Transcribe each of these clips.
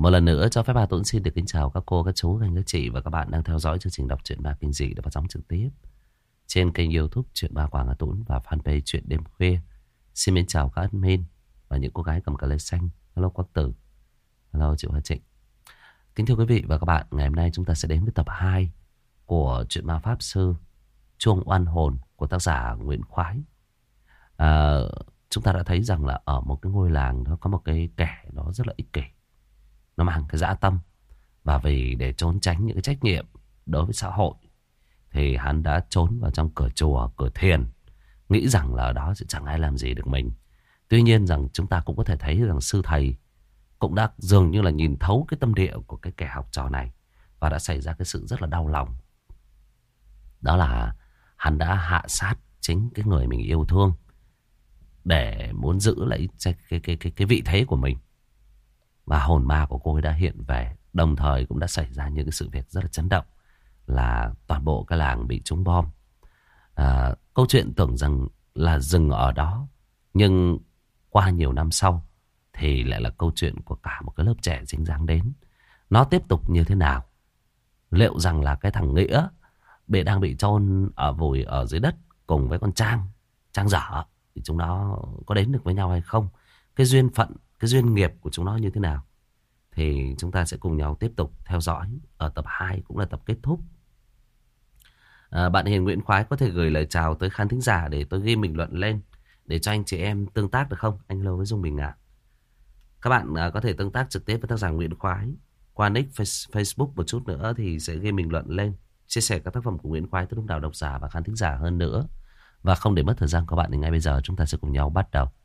Một lần nữa cho phép bà Tuấn xin được kính chào các cô, các chú, các anh, các chị và các bạn đang theo dõi chương trình đọc truyện ma kinh dị được phát sóng trực tiếp trên kênh YouTube Truyện Ma Quảng Hà Tuấn và fanpage Truyện Đêm Khuya. Xin mến chào các admin và những cô gái cầm cà lê xanh. Hello Quang Tử, hello chị Hoa Trịnh. Kính thưa quý vị và các bạn, ngày hôm nay chúng ta sẽ đến với tập 2 của truyện ma pháp sư Chuông Oan Hồn của tác giả Nguyễn Khoái. Chúng ta đã thấy rằng là ở một cái ngôi làng đó có một cái kẻ đó rất là ích kỷ. Nó mang cái dã tâm. Và vì để trốn tránh những cái trách nhiệm đối với xã hội thì hắn đã trốn vào trong cửa chùa, cửa thiền, nghĩ rằng là ở đó sẽ chẳng ai làm gì được mình. Tuy nhiên rằng chúng ta cũng có thể thấy rằng sư thầy cũng đã dường như là nhìn thấu cái tâm địa của cái kẻ học trò này. Và đã xảy ra cái sự rất là đau lòng. Đó là hắn đã hạ sát chính cái người mình yêu thương để muốn giữ lại cái vị thế của mình. Và hồn ma của cô ấy đã hiện về. Đồng thời cũng đã xảy ra những cái sự việc rất là chấn động, là toàn bộ cái làng bị trúng bom. Câu chuyện tưởng rằng là dừng ở đó, nhưng qua nhiều năm sau thì lại là câu chuyện của cả một cái lớp trẻ dính dáng đến. Nó tiếp tục như thế nào? Liệu rằng là cái thằng Nghĩa đang bị chôn vùi ở dưới đất cùng với con Trang dở, thì chúng nó có đến được với nhau hay không? Cái duyên phận, cái duyên nghiệp của chúng nó như thế nào? Thì chúng ta sẽ cùng nhau tiếp tục theo dõi ở tập 2, cũng là tập kết thúc. Bạn Hiền Nguyễn Khoái có thể gửi lời chào tới khán thính giả để tôi ghi bình luận lên, để cho anh chị em tương tác được không? Anh Lâu với Dung Bình ạ. Các bạn có thể tương tác trực tiếp với tác giả Nguyễn Khoái qua nick Facebook. Một chút nữa thì sẽ ghi bình luận lên, chia sẻ các tác phẩm của Nguyễn Khoái tới đông đảo độc giả và khán thính giả hơn nữa. Và không để mất thời gian của bạn thì ngay bây giờ chúng ta sẽ cùng nhau bắt đầu.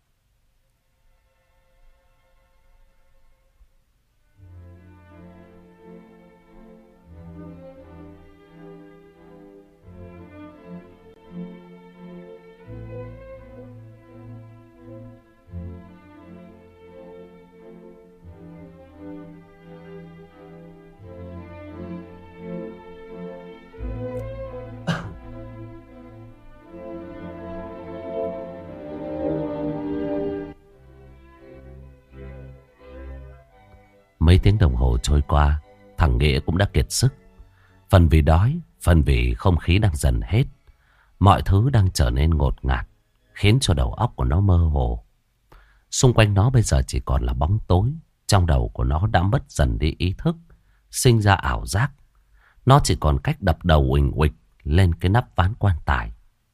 Mấy tiếng đồng hồ trôi qua, thằng Nghĩa cũng đã kiệt sức. Phần vì đói, phần vì không khí đang dần hết. Mọi thứ đang trở nên ngột ngạt, khiến cho đầu óc của nó mơ hồ. Xung quanh nó bây giờ chỉ còn là bóng tối. Trong đầu của nó đã mất dần đi ý thức, sinh ra ảo giác. Nó chỉ còn cách đập đầu uỳnh uịch lên cái nắp ván quan tài.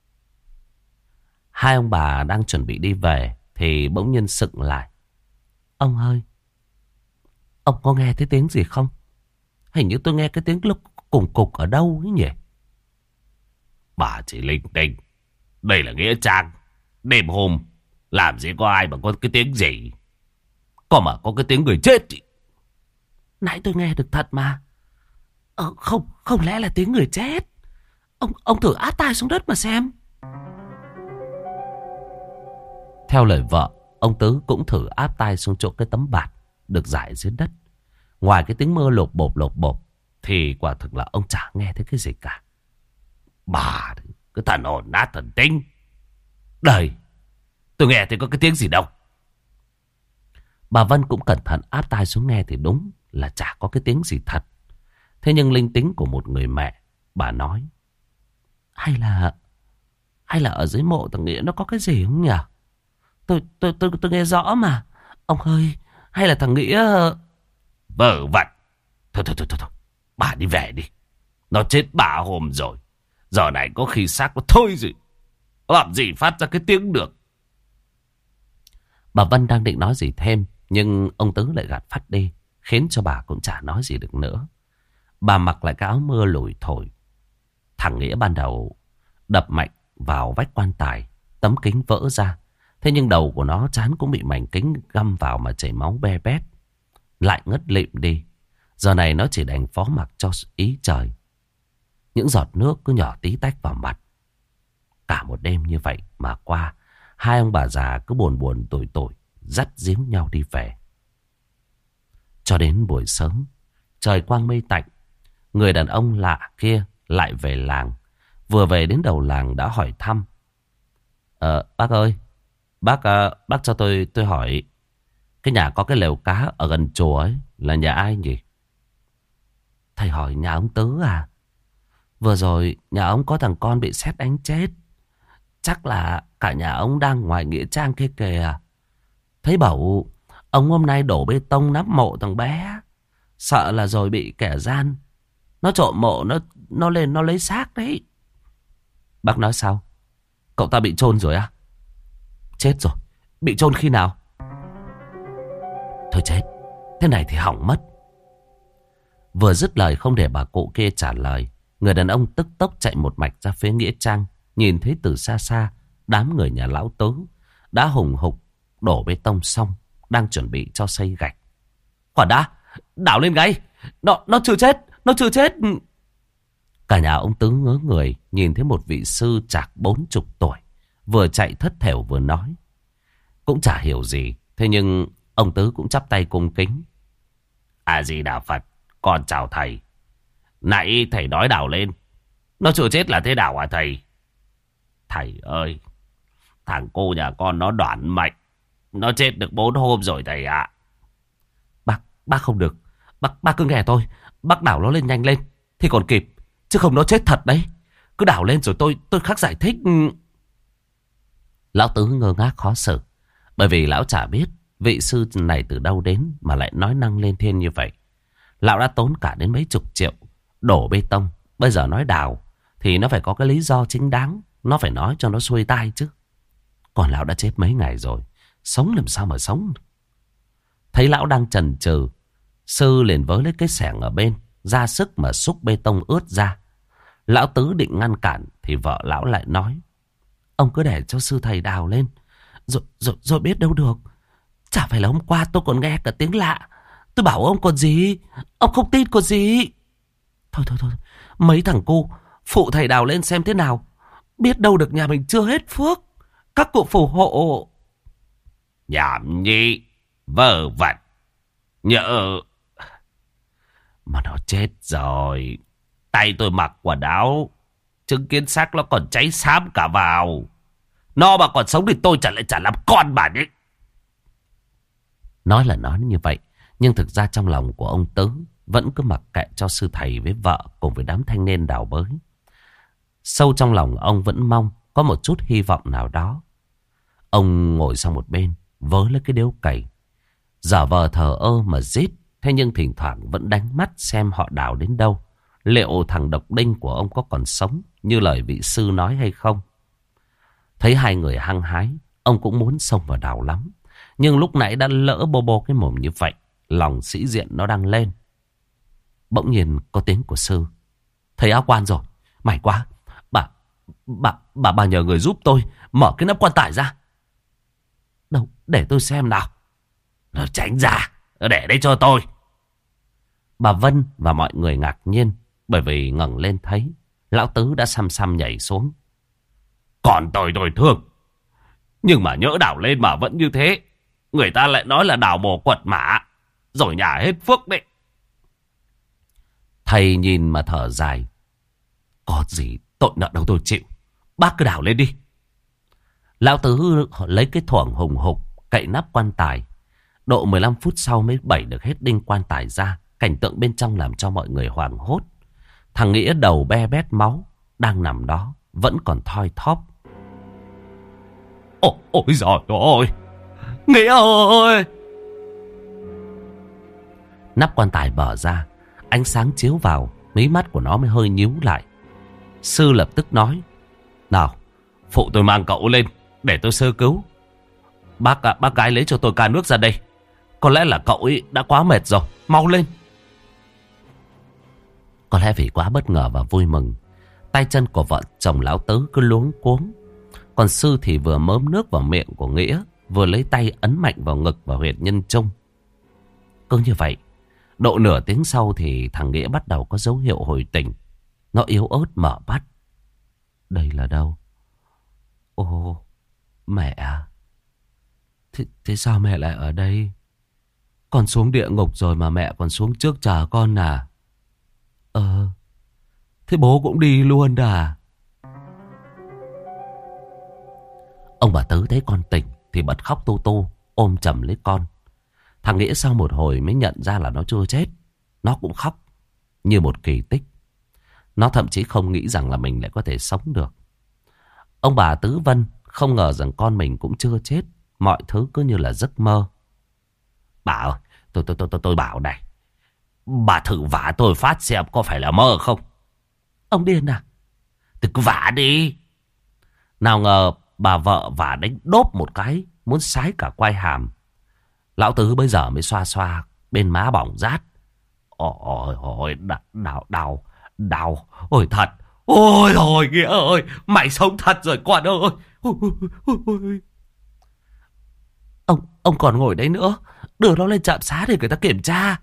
Hai ông bà đang chuẩn bị đi về thì bỗng nhiên sững lại. Ông ơi, ông có nghe thấy tiếng gì không? Hình như tôi nghe cái tiếng lúc cùng cục ở đâu ấy nhỉ? Bà chỉ linh tinh. Đây là nghĩa trang. Đêm hôm làm gì có ai mà có cái tiếng gì. Có mà có cái tiếng người chết ý. Nãy tôi nghe được thật mà. Không lẽ là tiếng người chết? Ông thử áp tai xuống đất mà xem. Theo lời vợ, ông Tứ cũng thử áp tai xuống chỗ cái tấm bạt được rải dưới đất. Ngoài cái tiếng mưa lộp bộp thì quả thực là ông chả nghe thấy cái gì cả. Bà, cái thần hồn nát thần tinh. Đây, tôi nghe thấy có cái tiếng gì đâu. Bà Vân cũng cẩn thận áp tai xuống nghe thì đúng là chả có cái tiếng gì thật. Thế nhưng linh tính của một người mẹ, bà nói: Hay là ở dưới mộ thằng Nghĩa nó có cái gì không nhỉ? Tôi nghe rõ mà. Ông ơi, hay là thằng Nghĩa... Vớ vẩn. Thôi. Bà đi về đi. Nó chết 3 hôm rồi. Giờ này có khi xác nó thôi rồi. Làm gì phát ra cái tiếng được. Bà Vân đang định nói gì thêm, nhưng ông Tứ lại gạt phắt đi, khiến cho bà cũng chả nói gì được nữa. Bà mặc lại cái áo mưa lủi thổi. Thằng Nghĩa ban đầu đập mạnh vào vách quan tài, tấm kính vỡ ra. Thế nhưng đầu của nó trán cũng bị mảnh kính găm vào mà chảy máu be bét, lại ngất lịm đi. Giờ này nó chỉ đành phó mặc cho ý trời. Những giọt nước cứ nhỏ tí tách vào mặt. Cả một đêm như vậy mà qua, hai ông bà già cứ buồn tủi dắt díu nhau đi về. Cho đến buổi sớm, trời quang mây tạnh, người đàn ông lạ kia lại về làng. Vừa về đến đầu làng đã hỏi thăm: Bác ơi, bác cho tôi hỏi, Cái nhà có cái lều cá ở gần chùa ấy là nhà ai nhỉ? Thầy hỏi nhà ông Tứ à? Vừa rồi nhà ông có thằng con bị sét đánh chết. Chắc là cả nhà ông đang ngoài nghĩa trang kia kìa. Thấy bảo ông hôm nay đổ bê tông nắp mộ thằng bé. Sợ là rồi bị kẻ gian nó trộm mộ, nó lên nó lấy xác đấy. Bác nói sao? Cậu ta bị chôn rồi à? Chết rồi. Bị chôn khi nào? Thôi chết, thế này thì hỏng mất. Vừa dứt lời không để bà cụ kia trả lời, người đàn ông tức tốc chạy một mạch ra phía nghĩa trang. Nhìn thấy từ xa xa đám người nhà lão Tứ đã hùng hục đổ bê tông xong, đang chuẩn bị cho xây gạch. Quả đã, đảo lên ngay. Nó chưa chết, nó chưa chết. Cả nhà ông Tứ ngớ người nhìn thấy một vị sư chạc 40 tuổi vừa chạy thất thểu vừa nói. Cũng chả hiểu gì, thế nhưng ông Tứ cũng chắp tay cung kính. A Di Đà Phật, con chào thầy. Nãy thầy nói đảo lên, nó chưa chết là thế nào hả thầy? Thầy ơi, thằng cô nhà con nó đoản mệnh, nó chết được 4 hôm rồi thầy ạ. Bác không được, bác cứ nghe tôi. Bác đảo nó lên nhanh lên thì còn kịp, chứ không nó chết thật đấy. Cứ đảo lên rồi tôi khắc giải thích. Lão Tứ ngơ ngác khó xử, bởi vì lão chả biết vị sư này từ đâu đến mà lại nói năng lên thiên như vậy. Lão đã tốn cả đến mấy chục triệu đổ bê tông, bây giờ nói đào thì nó phải có cái lý do chính đáng, nó phải nói cho nó xuôi tai chứ. Còn lão đã chết mấy ngày rồi, sống làm sao mà sống. Thấy lão đang chần chừ, sư liền vớ lấy cái xẻng ở bên, ra sức mà xúc bê tông ướt ra. Lão Tứ định ngăn cản thì vợ lão lại nói: Ông cứ để cho sư thầy đào lên, rồi biết đâu được. Chả phải là hôm qua tôi còn nghe cả tiếng lạ. Tôi bảo ông còn gì, ông không tin còn gì. Thôi, mấy thằng cu phụ thầy đào lên xem thế nào. Biết đâu được nhà mình chưa hết phước, các cụ phù hộ. Nhảm nhi, vơ vẩn. Nhỡ mà nó chết rồi, tay tôi mặc quần áo, chứng kiến xác nó còn cháy xám cả vào. Nó mà còn sống thì tôi chả làm con bà đấy. Nói là nói như vậy, nhưng thực ra trong lòng của ông Tứ vẫn cứ mặc kệ cho sư thầy với vợ cùng với đám thanh niên đào bới. Sâu trong lòng ông vẫn mong có một chút hy vọng nào đó. Ông ngồi sang một bên, vớ lấy cái điếu cày, giả vờ thờ ơ mà rít. Thế nhưng thỉnh thoảng vẫn đánh mắt xem họ đào đến đâu. Liệu thằng độc đinh của ông có còn sống như lời vị sư nói hay không? Thấy hai người hăng hái, ông cũng muốn xông vào đào lắm. Nhưng lúc nãy đã lỡ bô cái mồm như vậy, lòng sĩ diện nó đang lên. Bỗng nhiên có tiếng của sư: Thầy áo quan rồi, may quá. Bà nhờ người giúp tôi mở cái nắp quan tài ra. Đâu, để tôi xem nào. Nó tránh ra, để đây cho tôi. Bà Vân và mọi người ngạc nhiên, bởi vì ngẩng lên thấy lão Tứ đã xăm xăm nhảy xuống. Còn tôi thương, nhưng mà nhỡ đảo lên mà vẫn như thế, người ta lại nói là đào mồ quật mã, rồi nhà hết phước đấy. Thầy nhìn mà thở dài. Có gì tội nợ đâu tôi chịu, bác cứ đào lên đi. Lão Tứ lấy cái thoảng hùng hục cậy nắp quan tài. Độ 15 phút sau mới bẩy được hết đinh quan tài ra. Cảnh tượng bên trong làm cho mọi người hoảng hốt. Thằng Nghĩa đầu be bét máu đang nằm đó, vẫn còn thoi thóp. Ôi giời ơi, Nghĩa ơi! Nắp quan tài mở ra, ánh sáng chiếu vào, mí mắt của nó mới hơi nhíu lại. Sư lập tức nói: Nào, phụ tôi mang cậu lên để tôi sơ cứu. Bác gái lấy cho tôi ca nước ra đây. Có lẽ là cậu ấy đã quá mệt rồi, mau lên. Có lẽ vì quá bất ngờ và vui mừng, tay chân của vợ chồng lão Tứ cứ luống cuống. Còn sư thì vừa mớm nước vào miệng của Nghĩa, vừa lấy tay ấn mạnh vào ngực và huyệt nhân trung. Cứ như vậy, độ nửa tiếng sau thì thằng Nghĩa bắt đầu có dấu hiệu hồi tỉnh. Nó yếu ớt mở mắt. Đây là đâu? Ồ, mẹ à? Thế sao mẹ lại ở đây? Con xuống địa ngục rồi mà mẹ còn xuống trước chờ con à? Thế bố cũng đi luôn à? Ông bà Tứ thấy con tỉnh thì bật khóc tu tu, ôm chầm lấy con. Thằng Nghĩa sau một hồi mới nhận ra là nó chưa chết. Nó cũng khóc như một kỳ tích. Nó thậm chí không nghĩ rằng là mình lại có thể sống được. Ông bà Tứ Vân không ngờ rằng con mình cũng chưa chết. Mọi thứ cứ như là giấc mơ. Bà ơi, tôi bảo này, bà thử vả tôi phát xem có phải là mơ không? Ông điên à? Thì cứ vả đi. Nào ngờ bà vợ vả đánh đốp một cái, muốn sái cả quai hàm. Lão Tứ bây giờ mới xoa xoa bên má bỏng rát. Ôi, đau, ôi thật. Ôi ôi Nghĩa ơi, mày sống thật rồi con ơi. Ông còn ngồi đấy nữa, đưa nó lên trạm xá để người ta kiểm tra.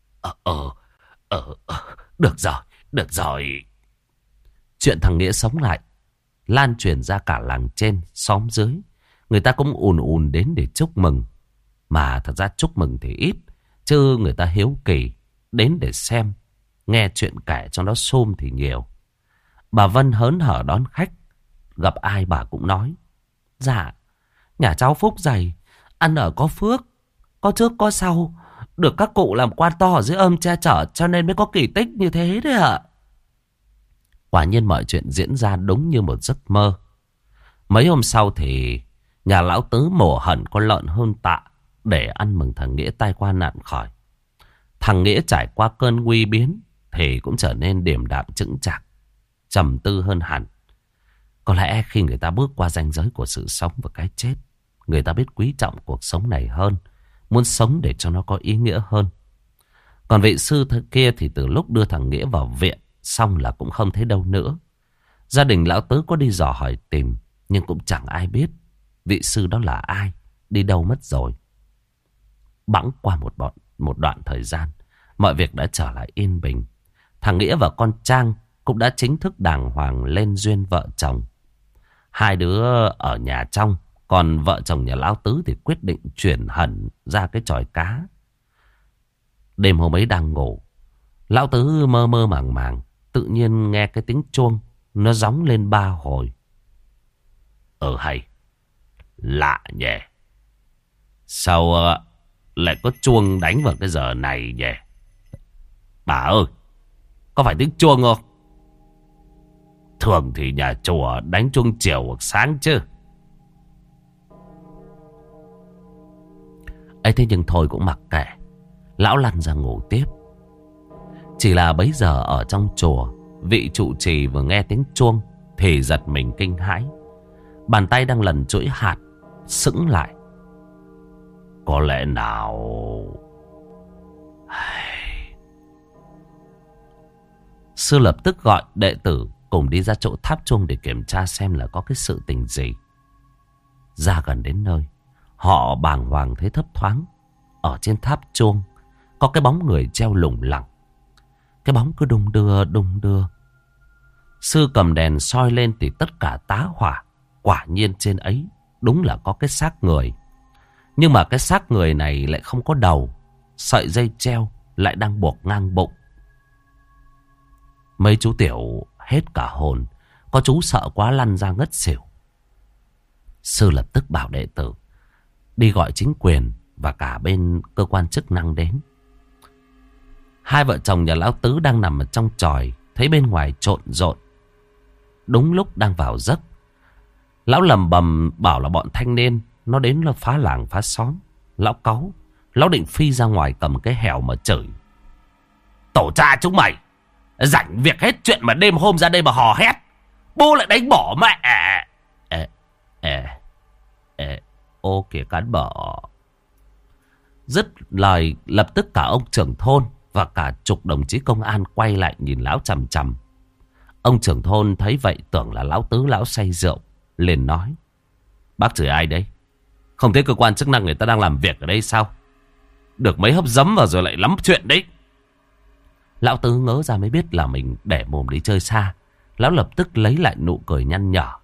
Được rồi. Chuyện thằng Nghĩa sống lại lan truyền ra cả làng trên, xóm dưới. Người ta cũng ùn ùn đến để chúc mừng. Mà thật ra chúc mừng thì ít, chứ người ta hiếu kỳ đến để xem, nghe chuyện kể cho nó xôm thì nhiều. Bà Vân hớn hở đón khách, gặp ai bà cũng nói: dạ, nhà cháu phúc dày, ăn ở có phước, có trước có sau, được các cụ làm quan to ở dưới âm che chở, cho nên mới có kỳ tích như thế đấy ạ. Quả nhiên mọi chuyện diễn ra đúng như một giấc mơ. Mấy hôm sau thì nhà lão Tứ mổ hẳn con lợn hơn tạ để ăn mừng thằng Nghĩa tai qua nạn khỏi. Thằng Nghĩa trải qua cơn nguy biến thì cũng trở nên điềm đạm chững chạc, trầm tư hơn hẳn. Có lẽ khi người ta bước qua ranh giới của sự sống và cái chết, người ta biết quý trọng cuộc sống này hơn, muốn sống để cho nó có ý nghĩa hơn. Còn vị sư kia thì từ lúc đưa thằng Nghĩa vào viện xong là cũng không thấy đâu nữa. Gia đình lão Tứ có đi dò hỏi tìm, nhưng cũng chẳng ai biết vị sư đó là ai, đi đâu mất rồi. Bẵng qua một đoạn thời gian, mọi việc đã trở lại yên bình. Thằng Nghĩa và con Trang cũng đã chính thức đàng hoàng lên duyên vợ chồng. Hai đứa ở nhà trong, còn vợ chồng nhà lão Tứ thì quyết định chuyển hẳn ra cái chòi cá. Đêm hôm ấy đang ngủ, lão Tứ mơ mơ màng màng, tự nhiên nghe cái tiếng chuông nó gióng lên 3 hồi. Hay, lạ nhỉ. Sao lại có chuông đánh vào cái giờ này nhỉ? Bà ơi, có phải tiếng chuông không? Thường thì nhà chùa đánh chuông chiều hoặc sáng chứ. Ấy thế nhưng thôi cũng mặc kệ, lão lăn ra ngủ tiếp. Chỉ là bấy giờ ở trong chùa, vị trụ trì vừa nghe tiếng chuông thì giật mình kinh hãi. Bàn tay đang lần chuỗi hạt sững lại. Có lẽ nào... Sư lập tức gọi đệ tử cùng đi ra chỗ tháp chuông để kiểm tra xem là có cái sự tình gì. Ra gần đến nơi, họ bàng hoàng thấy thấp thoáng. Ở trên tháp chuông có cái bóng người treo lủng lẳng. Cái bóng cứ đung đưa. Sư cầm đèn soi lên thì tất cả tá hỏa. Quả nhiên trên ấy đúng là có cái xác người. Nhưng mà cái xác người này lại không có đầu. Sợi dây treo lại đang buộc ngang bụng. Mấy chú tiểu hết cả hồn. Có chú sợ quá lăn ra ngất xỉu. Sư lập tức bảo đệ tử đi gọi chính quyền và cả bên cơ quan chức năng đến. Hai vợ chồng nhà lão Tứ đang nằm ở trong chòi, thấy bên ngoài trộn rộn. Đúng lúc đang vào giấc, lão lầm bầm bảo là bọn thanh niên nó đến là phá làng phá xóm. Lão cáu, lão định phi ra ngoài cầm cái hẻo mà chửi: tổ cha chúng mày rảnh việc hết chuyện mà đêm hôm ra đây mà hò hét, bố lại đánh bỏ mẹ. Ô kìa cán bở. Dứt lời lập tức cả ông trưởng thôn và cả chục đồng chí công an quay lại nhìn lão chằm chằm. Ông trưởng thôn thấy vậy tưởng là lão Tứ lão say rượu, liền nói: bác chửi ai đấy? Không thấy cơ quan chức năng người ta đang làm việc ở đây sao? Được mấy hấp dấm vào rồi lại lắm chuyện đấy. Lão Tứ ngớ ra mới biết là mình để mồm đi chơi xa. Lão lập tức lấy lại nụ cười nhăn nhở: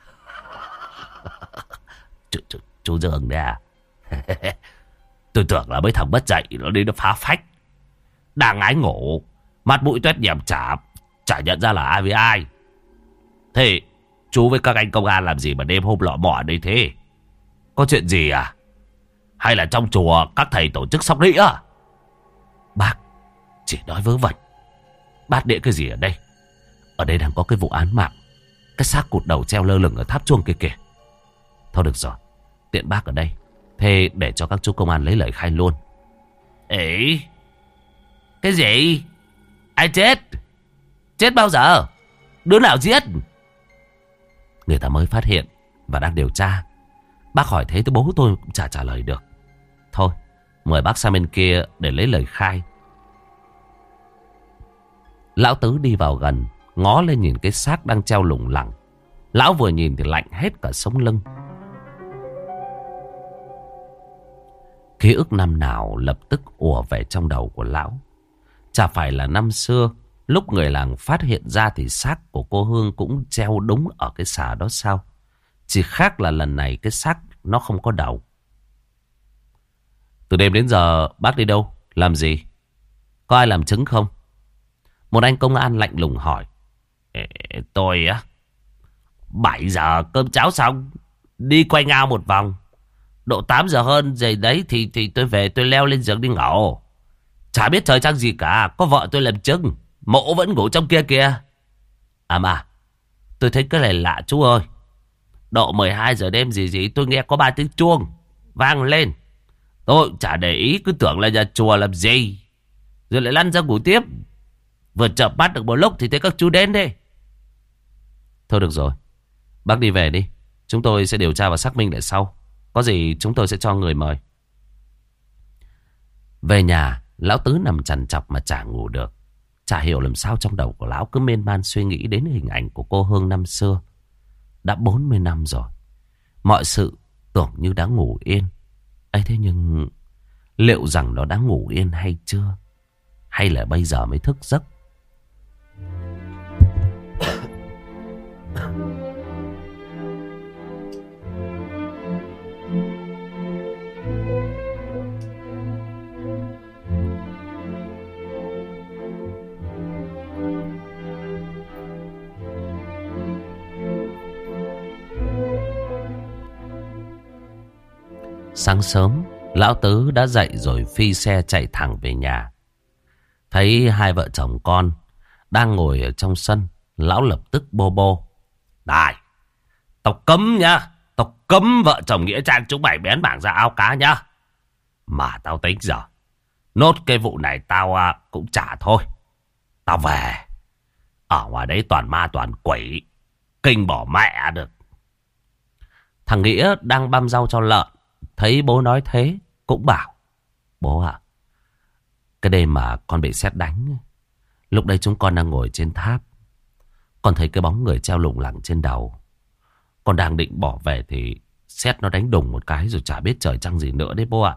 chú Dương đấy à? Tôi tưởng là mấy thằng bất dạy nó đi nó phá phách. Đang ái ngủ, mặt mũi toét nhèm chả nhận ra là ai với ai. Thế chú với các anh công an làm gì mà đêm hôm lọ mọ đây thế? Có chuyện gì à? Hay là trong chùa các thầy tổ chức sóc đĩa? Bác chỉ nói vớ vẩn. Bát đĩa cái gì ở đây? Ở đây đang có cái vụ án mạng. Cái xác cụt đầu treo lơ lửng ở tháp chuông kia kìa. Thôi được rồi, tiện bác ở đây, thế để cho các chú công an lấy lời khai luôn. Ấy, cái gì? Ai chết? Chết bao giờ? Đứa nào giết? Người ta mới phát hiện và đang điều tra. Bác hỏi thế thì bố tôi cũng chả trả lời được. Thôi, mời bác sang bên kia để lấy lời khai. Lão Tứ đi vào gần, ngó lên nhìn cái xác đang treo lủng lẳng. Lão vừa nhìn thì lạnh hết cả sống lưng. Ký ức năm nào lập tức ùa về trong đầu của lão. Chả phải là năm xưa, lúc người làng phát hiện ra thì xác của cô Hương cũng treo đúng ở cái xà đó sao? Chỉ khác là lần này cái xác nó không có đầu. Từ đêm đến giờ bác đi đâu? Làm gì? Có ai làm chứng không? Một anh công an lạnh lùng hỏi. Tôi á, 7 giờ cơm cháo xong, đi quanh ao một vòng. Độ 8 giờ hơn rồi đấy thì tôi về, tôi leo lên giường đi ngủ. Chả biết trời trăng gì cả, có vợ tôi làm chứng, mộ vẫn ngủ trong kia kìa. À mà, tôi thấy cái này lạ chú ơi. Độ 12 giờ đêm gì tôi nghe có 3 tiếng chuông vang lên. Tôi chả để ý, cứ tưởng là nhà chùa làm gì, rồi lại lăn ra ngủ tiếp. Vừa chợp mắt được một lúc thì thấy các chú đến đây. Thôi được rồi, bác đi về đi. Chúng tôi sẽ điều tra và xác minh lại sau. Có gì chúng tôi sẽ cho người mời. Về nhà, lão Tứ nằm trằn trọc mà chả ngủ được. Chả hiểu làm sao trong đầu của lão cứ miên man suy nghĩ đến hình ảnh của cô Hương năm xưa. Đã 40 năm rồi. Mọi sự tưởng như đã ngủ yên. Ấy thế nhưng liệu rằng nó đã ngủ yên hay chưa? Hay là bây giờ mới thức giấc? Sáng sớm, lão Tứ đã dậy rồi phi xe chạy thẳng về nhà. Thấy hai vợ chồng con đang ngồi ở trong sân, lão lập tức bô bô. Này, tao cấm nhá. Tao cấm vợ chồng nghĩa trang chúng mày bén bảng ra ao cá nhá. Mà tao tính giờ nốt cái vụ này tao cũng trả thôi. Tao về. Ở ngoài đấy toàn ma toàn quỷ, kinh bỏ mẹ được. Thằng Nghĩa đang băm rau cho lợn, thấy bố nói thế cũng bảo. Bố ạ, cái đêm mà con bị sét đánh, lúc đấy chúng con đang ngồi trên tháp, con thấy cái bóng người treo lủng lẳng trên đầu. Con đang định bỏ về thì sét nó đánh đùng một cái rồi chả biết trời trăng gì nữa đấy bố ạ.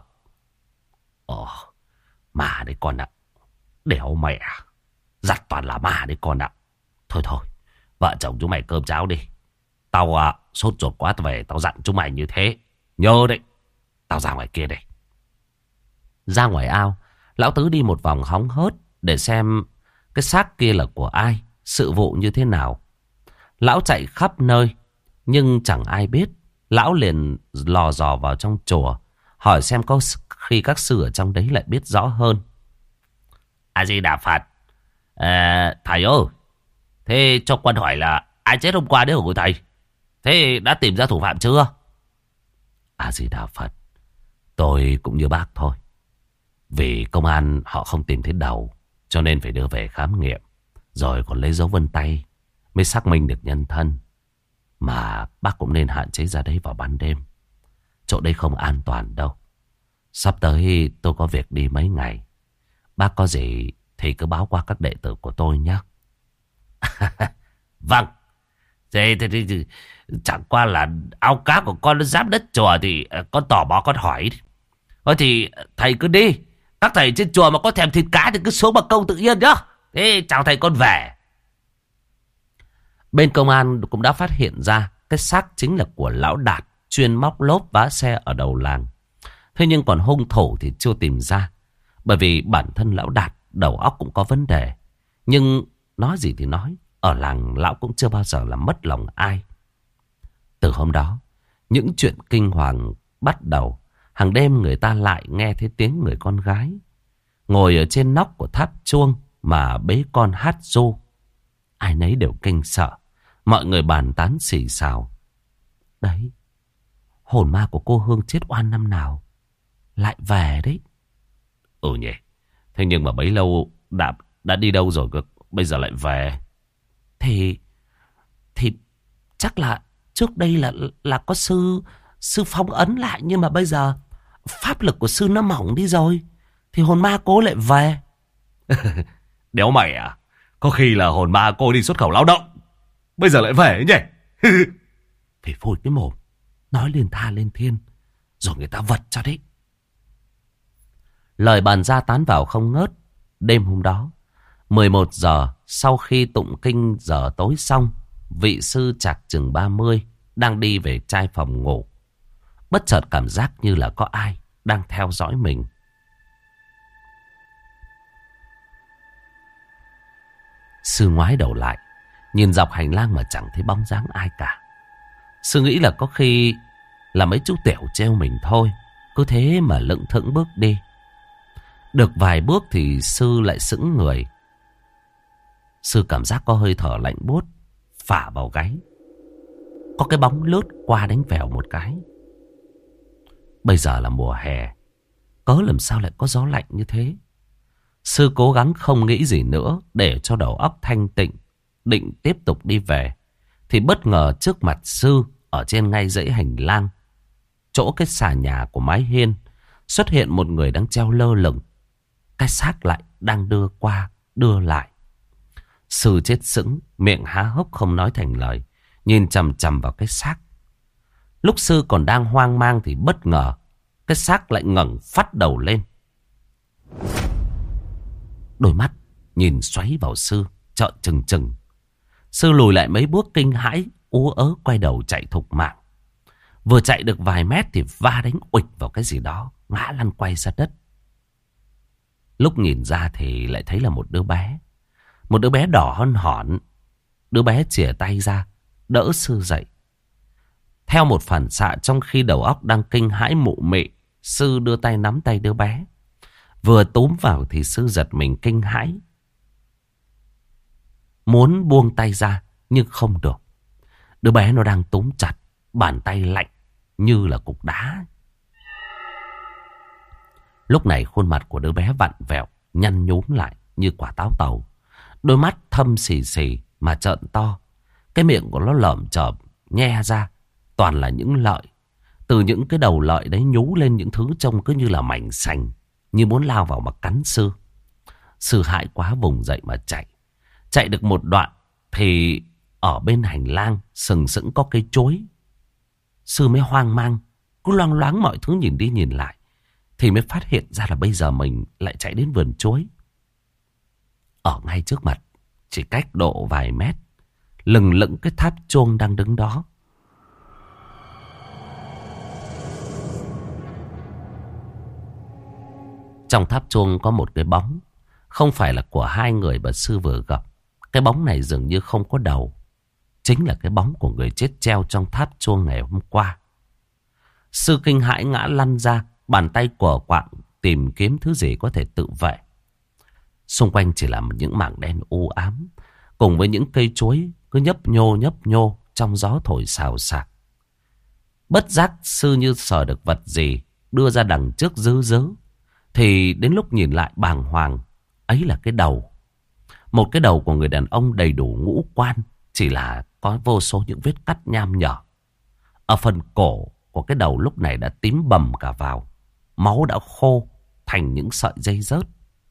Ma đấy con ạ. Đéo mẹ, giặt toàn là ma đấy con ạ. Thôi thôi, vợ chồng chúng mày cơm cháo đi. Tao sốt ruột quá, tao về tao dặn chúng mày như thế. Nhớ đấy. Tao ra ngoài kia đây. Ra ngoài ao, lão Tứ đi một vòng hóng hớt để xem cái xác kia là của ai, sự vụ như thế nào. Lão chạy khắp nơi nhưng chẳng ai biết. Lão liền lò dò vào trong chùa, hỏi xem có khi các sư ở trong đấy lại biết rõ hơn. A Di Đà Phật. Thầy ơi, thế cho con hỏi là ai chết hôm qua đấy hả của thầy? Thế đã tìm ra thủ phạm chưa? A Di Đà Phật. Tôi cũng như bác thôi. Vì công an họ không tìm thấy đầu, cho nên phải đưa về khám nghiệm, rồi còn lấy dấu vân tay mới xác minh được nhân thân. Mà bác cũng nên hạn chế ra đấy vào ban đêm. Chỗ đây không an toàn đâu. Sắp tới tôi có việc đi mấy ngày. Bác có gì thì cứ báo qua các đệ tử của tôi nhé. Vâng. Thế chẳng qua là ao cá của con nó giáp đất chùa thì con tò mò con hỏi. Thôi thì thầy cứ đi. Các thầy trên chùa mà có thèm thịt cá thì cứ xuống bằng công tự nhiên nhá. Thế chào thầy, con về. Bên công an cũng đã phát hiện ra cái xác chính là của lão Đạt, chuyên móc lốp vá xe ở đầu làng. Thế nhưng còn hung thủ thì chưa tìm ra. Bởi vì bản thân lão Đạt đầu óc cũng có vấn đề. Nhưng nói gì thì nói, ở làng lão cũng chưa bao giờ làm mất lòng ai. Từ hôm đó, những chuyện kinh hoàng bắt đầu. Hàng đêm người ta lại nghe thấy tiếng người con gái ngồi ở trên nóc của tháp chuông mà bế con hát ru. Ai nấy đều kinh sợ. Mọi người bàn tán xì xào. Đấy, hồn ma của cô Hương chết oan năm nào lại về đấy. Ừ nhỉ. Thế nhưng mà bấy lâu đã đi đâu rồi cơ, bây giờ lại về? Thì chắc là trước đây là có sư phong ấn lại, nhưng mà bây giờ pháp lực của sư nó mỏng đi rồi, thì hồn ma cô lại về. Đéo mày à? Có khi là hồn ma cô đi xuất khẩu lao động, bây giờ lại về ấy nhỉ? Phải phôi cái mồm, nói lên tha lên thiên, rồi người ta vật cho đấy. Lời bàn ra tán vào không ngớt. Đêm hôm đó, 11 giờ sau khi tụng kinh giờ tối xong, vị sư chạc chừng 30 đang đi về trai phòng ngủ. Bất chợt cảm giác như là có ai đang theo dõi mình. Sư ngoái đầu lại, nhìn dọc hành lang mà chẳng thấy bóng dáng ai cả. Sư nghĩ là có khi là mấy chú tiểu trêu mình thôi. Cứ thế mà lững thững bước đi. Được vài bước thì sư lại sững người. Sư cảm giác có hơi thở lạnh buốt phả vào gáy. Có cái bóng lướt qua đánh vèo một cái. Bây giờ là mùa hè, cớ làm sao lại có gió lạnh như thế. Sư cố gắng không nghĩ gì nữa để cho đầu óc thanh tịnh, định tiếp tục đi về. Thì bất ngờ trước mặt sư, ở trên ngay dãy hành lang, chỗ cái xà nhà của mái hiên, xuất hiện một người đang treo lơ lửng. Cái xác lại đang đưa qua đưa lại. Sư chết sững, miệng há hốc không nói thành lời, nhìn chằm chằm vào cái xác. Lúc sư còn đang hoang mang thì bất ngờ cái xác lại ngẩng phát đầu lên. Đôi mắt nhìn xoáy vào sư, trợn trừng trừng. Sư lùi lại mấy bước kinh hãi, ú ớ quay đầu chạy thục mạng. Vừa chạy được vài mét thì va đánh uịch vào cái gì đó, ngã lăn quay ra đất. Lúc nhìn ra thì lại thấy là một đứa bé. Một đứa bé đỏ hon hỏn. Đứa bé chìa tay ra đỡ sư dậy. Theo một phản xạ, trong khi đầu óc đang kinh hãi mụ mị, sư đưa tay nắm tay đứa bé. Vừa túm vào thì sư giật mình kinh hãi, muốn buông tay ra nhưng không được. Đứa bé nó đang túm chặt, bàn tay lạnh như là cục đá. Lúc này khuôn mặt của đứa bé vặn vẹo, nhăn nhúm lại như quả táo tàu. Đôi mắt thâm xì xì mà trợn to. Cái miệng của nó lởm chởm nhe ra, toàn là những lợi. Từ những cái đầu lợi đấy nhú lên những thứ trông cứ như là mảnh sành, như muốn lao vào mà cắn sư. Sư hãi quá vùng dậy mà chạy. Chạy được một đoạn thì ở bên hành lang sừng sững có cây chuối. Sư mới hoang mang, cứ loang loáng mọi thứ nhìn đi nhìn lại, thì mới phát hiện ra là bây giờ mình lại chạy đến vườn chuối. Ở ngay trước mặt, chỉ cách độ vài mét, lừng lững cái tháp chuông đang đứng đó. Trong tháp chuông có một cái bóng, không phải là của hai người mà sư vừa gặp. Cái bóng này dường như không có đầu, chính là cái bóng của người chết treo trong tháp chuông ngày hôm qua. Sư kinh hãi ngã lăn ra, bàn tay quờ quạng tìm kiếm thứ gì có thể tự vệ. Xung quanh chỉ là những mảng đen u ám, cùng với những cây chuối cứ nhấp nhô trong gió thổi xào xạc. Bất giác sư như sờ được vật gì đưa ra đằng trước dứ dứ, thì đến lúc nhìn lại bàng hoàng, ấy là cái đầu. Một cái đầu của người đàn ông đầy đủ ngũ quan, chỉ là có vô số những vết cắt nham nhở. Ở phần cổ của cái đầu lúc này đã tím bầm cả vào, máu đã khô thành những sợi dây rớt.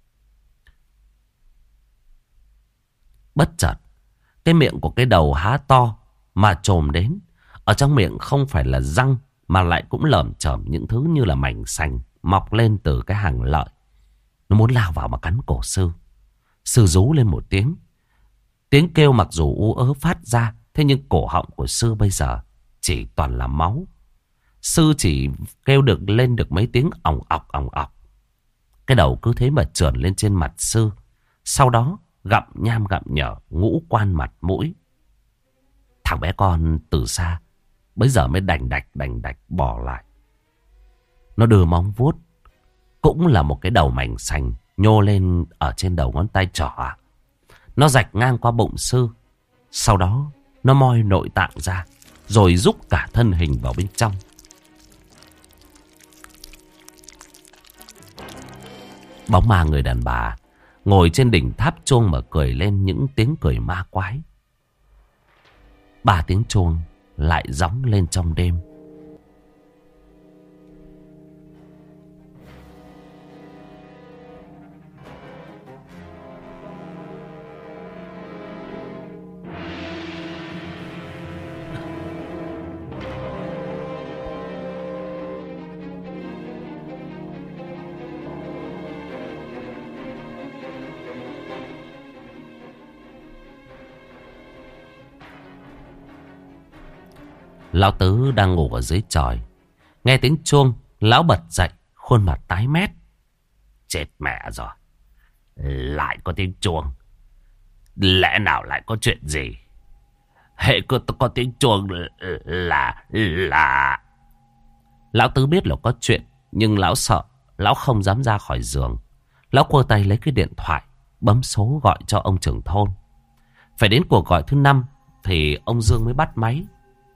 Bất chợt, cái miệng của cái đầu há to mà trồm đến. Ở trong miệng không phải là răng, mà lại cũng lởm chởm những thứ như là mảnh sành mọc lên từ cái hàng lợi. Nó muốn lao vào mà cắn cổ sư. Sư rú lên một tiếng. Tiếng kêu mặc dù u ớ phát ra, thế nhưng cổ họng của sư bây giờ chỉ toàn là máu. Sư chỉ kêu được lên được mấy tiếng ỏng ọc ỏng ọc. Cái đầu cứ thế mà trườn lên trên mặt sư. Sau đó gặm nham gặm nhở ngũ quan mặt mũi. Thằng bé con từ xa bây giờ mới đành đạch bỏ lại. Nó đưa móng vuốt, cũng là một cái đầu mảnh sành, nhô lên ở trên đầu ngón tay trỏ. Nó rạch ngang qua bụng sư. Sau đó nó moi nội tạng ra, rồi rút cả thân hình vào bên trong. Bóng ma người đàn bà ngồi trên đỉnh tháp chuông mà cười lên những tiếng cười ma quái. 3 tiếng chuông lại gióng lên trong đêm. Lão Tứ đang ngủ ở dưới chòi. Nghe tiếng chuông, lão bật dậy, khuôn mặt tái mét. Chết mẹ rồi. Lại có tiếng chuông. Lẽ nào lại có chuyện gì? Hệ có tiếng chuông là... Lão Tứ biết là có chuyện, nhưng lão sợ. Lão không dám ra khỏi giường. Lão quơ tay lấy cái điện thoại, bấm số gọi cho ông trưởng thôn. Phải đến cuộc gọi thứ 5 thì ông Dương mới bắt máy.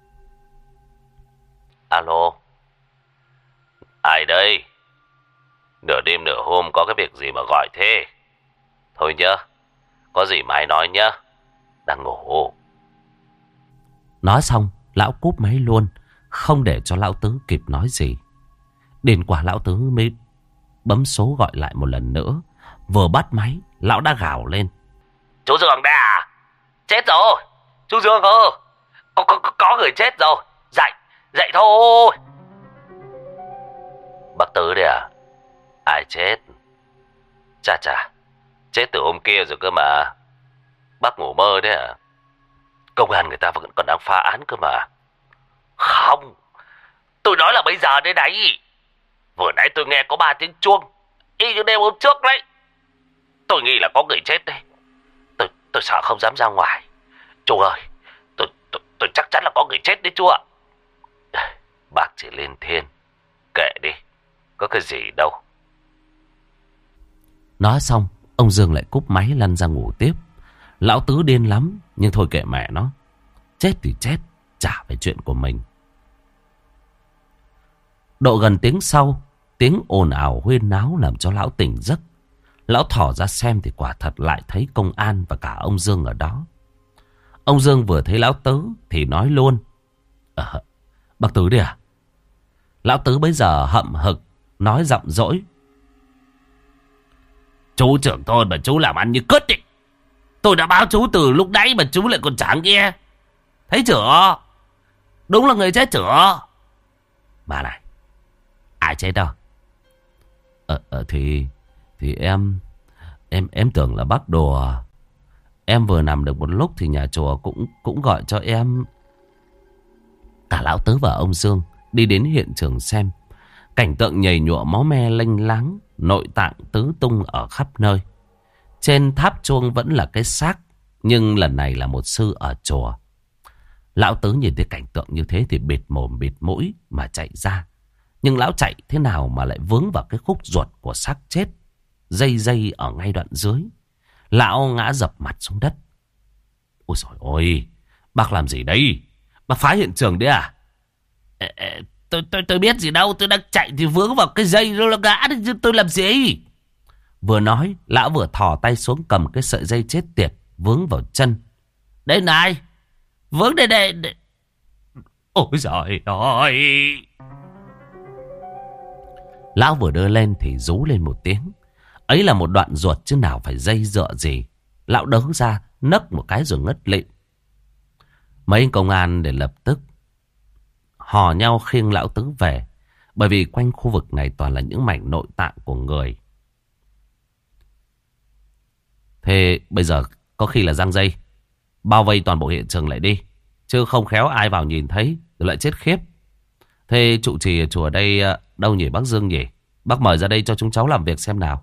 Alo. Ai đây? Nửa đêm nửa hôm có cái việc gì mà gọi thế? Thôi nhá, có gì mai nói nhá. Đang ngủ. Nói xong, lão cúp máy luôn, không để cho lão Tứ kịp nói gì. Đến quả lão Tứ mới bấm số gọi lại một lần nữa. Vừa bắt máy, lão đã gào lên. Chú Dương đây à? Chết rồi. Chú Dương ơi, có người chết rồi. Dậy thôi. Bác Tứ đây à? Ai chết? Chà, chết từ hôm kia rồi cơ mà. Bác ngủ mơ đấy à? Công an người ta vẫn còn đang phá án cơ mà. Không, tôi nói là bây giờ đây này. Vừa nãy tôi nghe có 3 tiếng chuông, y như đêm hôm trước đấy. Tôi nghĩ là có người chết đây. Tôi sợ không dám ra ngoài. Chú ơi, tôi chắc chắn là có người chết đấy chú ạ. Bác chỉ lên thiên, kệ đi, có cái gì đâu. Nói xong, ông Dương lại cúp máy lăn ra ngủ tiếp. Lão Tứ điên lắm, nhưng thôi kệ mẹ nó. Chết thì chết, chả phải chuyện của mình. Độ gần tiếng sau, tiếng ồn ào huyên náo làm cho lão tỉnh giấc. Lão thỏ ra xem thì quả thật lại thấy công an và cả ông Dương ở đó. Ông Dương vừa thấy lão Tứ thì nói luôn. Bác Tứ đi à? Lão Tứ bấy giờ hậm hực, nói giọng dỗi. Chú trưởng thôn mà chú làm ăn như cứt ý. Tôi đã báo chú từ lúc nãy mà chú lại còn chẳng nghe. Thấy chưa? Đúng là người chết chưa? Bà này, ai chết đâu? Thì em tưởng là bác đùa. Em vừa nằm được một lúc thì nhà chùa cũng gọi cho em. Cả lão Tứ và ông Dương đi đến hiện trường xem. Cảnh tượng nhầy nhụa máu me lênh láng, nội tạng tứ tung ở khắp nơi. Trên tháp chuông vẫn là cái xác, nhưng lần này là một sư ở chùa. Lão Tứ nhìn thấy cảnh tượng như thế thì bịt mồm bịt mũi mà chạy ra. Nhưng lão chạy thế nào mà lại vướng vào cái khúc ruột của xác chết, dây ở ngay đoạn dưới. Lão ngã dập mặt xuống đất. Ôi trời ơi, bác làm gì đây? Bác phá hiện trường đấy à? Tôi biết gì đâu, tôi đang chạy thì vướng vào cái dây nó ngã chứ tôi làm gì? Vừa nói, lão vừa thò tay xuống cầm cái sợi dây chết tiệt vướng vào chân. Đây này, vướng đây. Ôi giời ơi! Lão vừa đưa lên thì rú lên một tiếng. Ấy là một đoạn ruột chứ nào phải dây dựa gì. Lão đớ ra, nấc một cái rồi ngất lịm. Mấy công an để lập tức hò nhau khiêng lão Tứ về. Bởi vì quanh khu vực này toàn là những mảnh nội tạng của người. Thế bây giờ có khi là giăng dây, bao vây toàn bộ hiện trường lại đi. Chứ không khéo ai vào nhìn thấy rồi lại chết khiếp. Thế trụ trì ở chùa đây đâu nhỉ bác Dương nhỉ? Bác mời ra đây cho chúng cháu làm việc xem nào.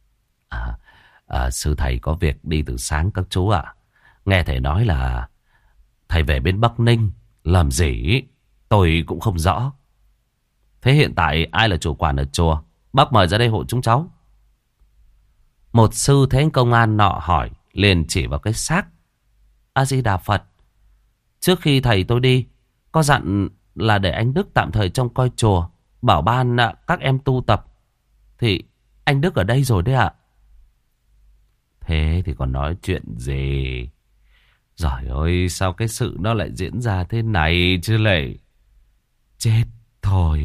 Sư thầy có việc đi từ sáng các chú ạ. Nghe thầy nói là thầy về bên Bắc Ninh làm gì tôi cũng không rõ. Thế hiện tại ai là chủ quản ở chùa? Bác mời ra đây hộ chúng cháu. Một sư thấy anh công an nọ hỏi, liền chỉ vào cái xác. A Di Đà Phật, trước khi thầy tôi đi có dặn là để anh Đức tạm thời trông coi chùa, bảo ban các em tu tập. Thì anh Đức ở đây rồi đấy ạ. Thế thì còn nói chuyện gì? Giời ơi, sao cái sự nó lại diễn ra thế này chứ lại. Chết thôi.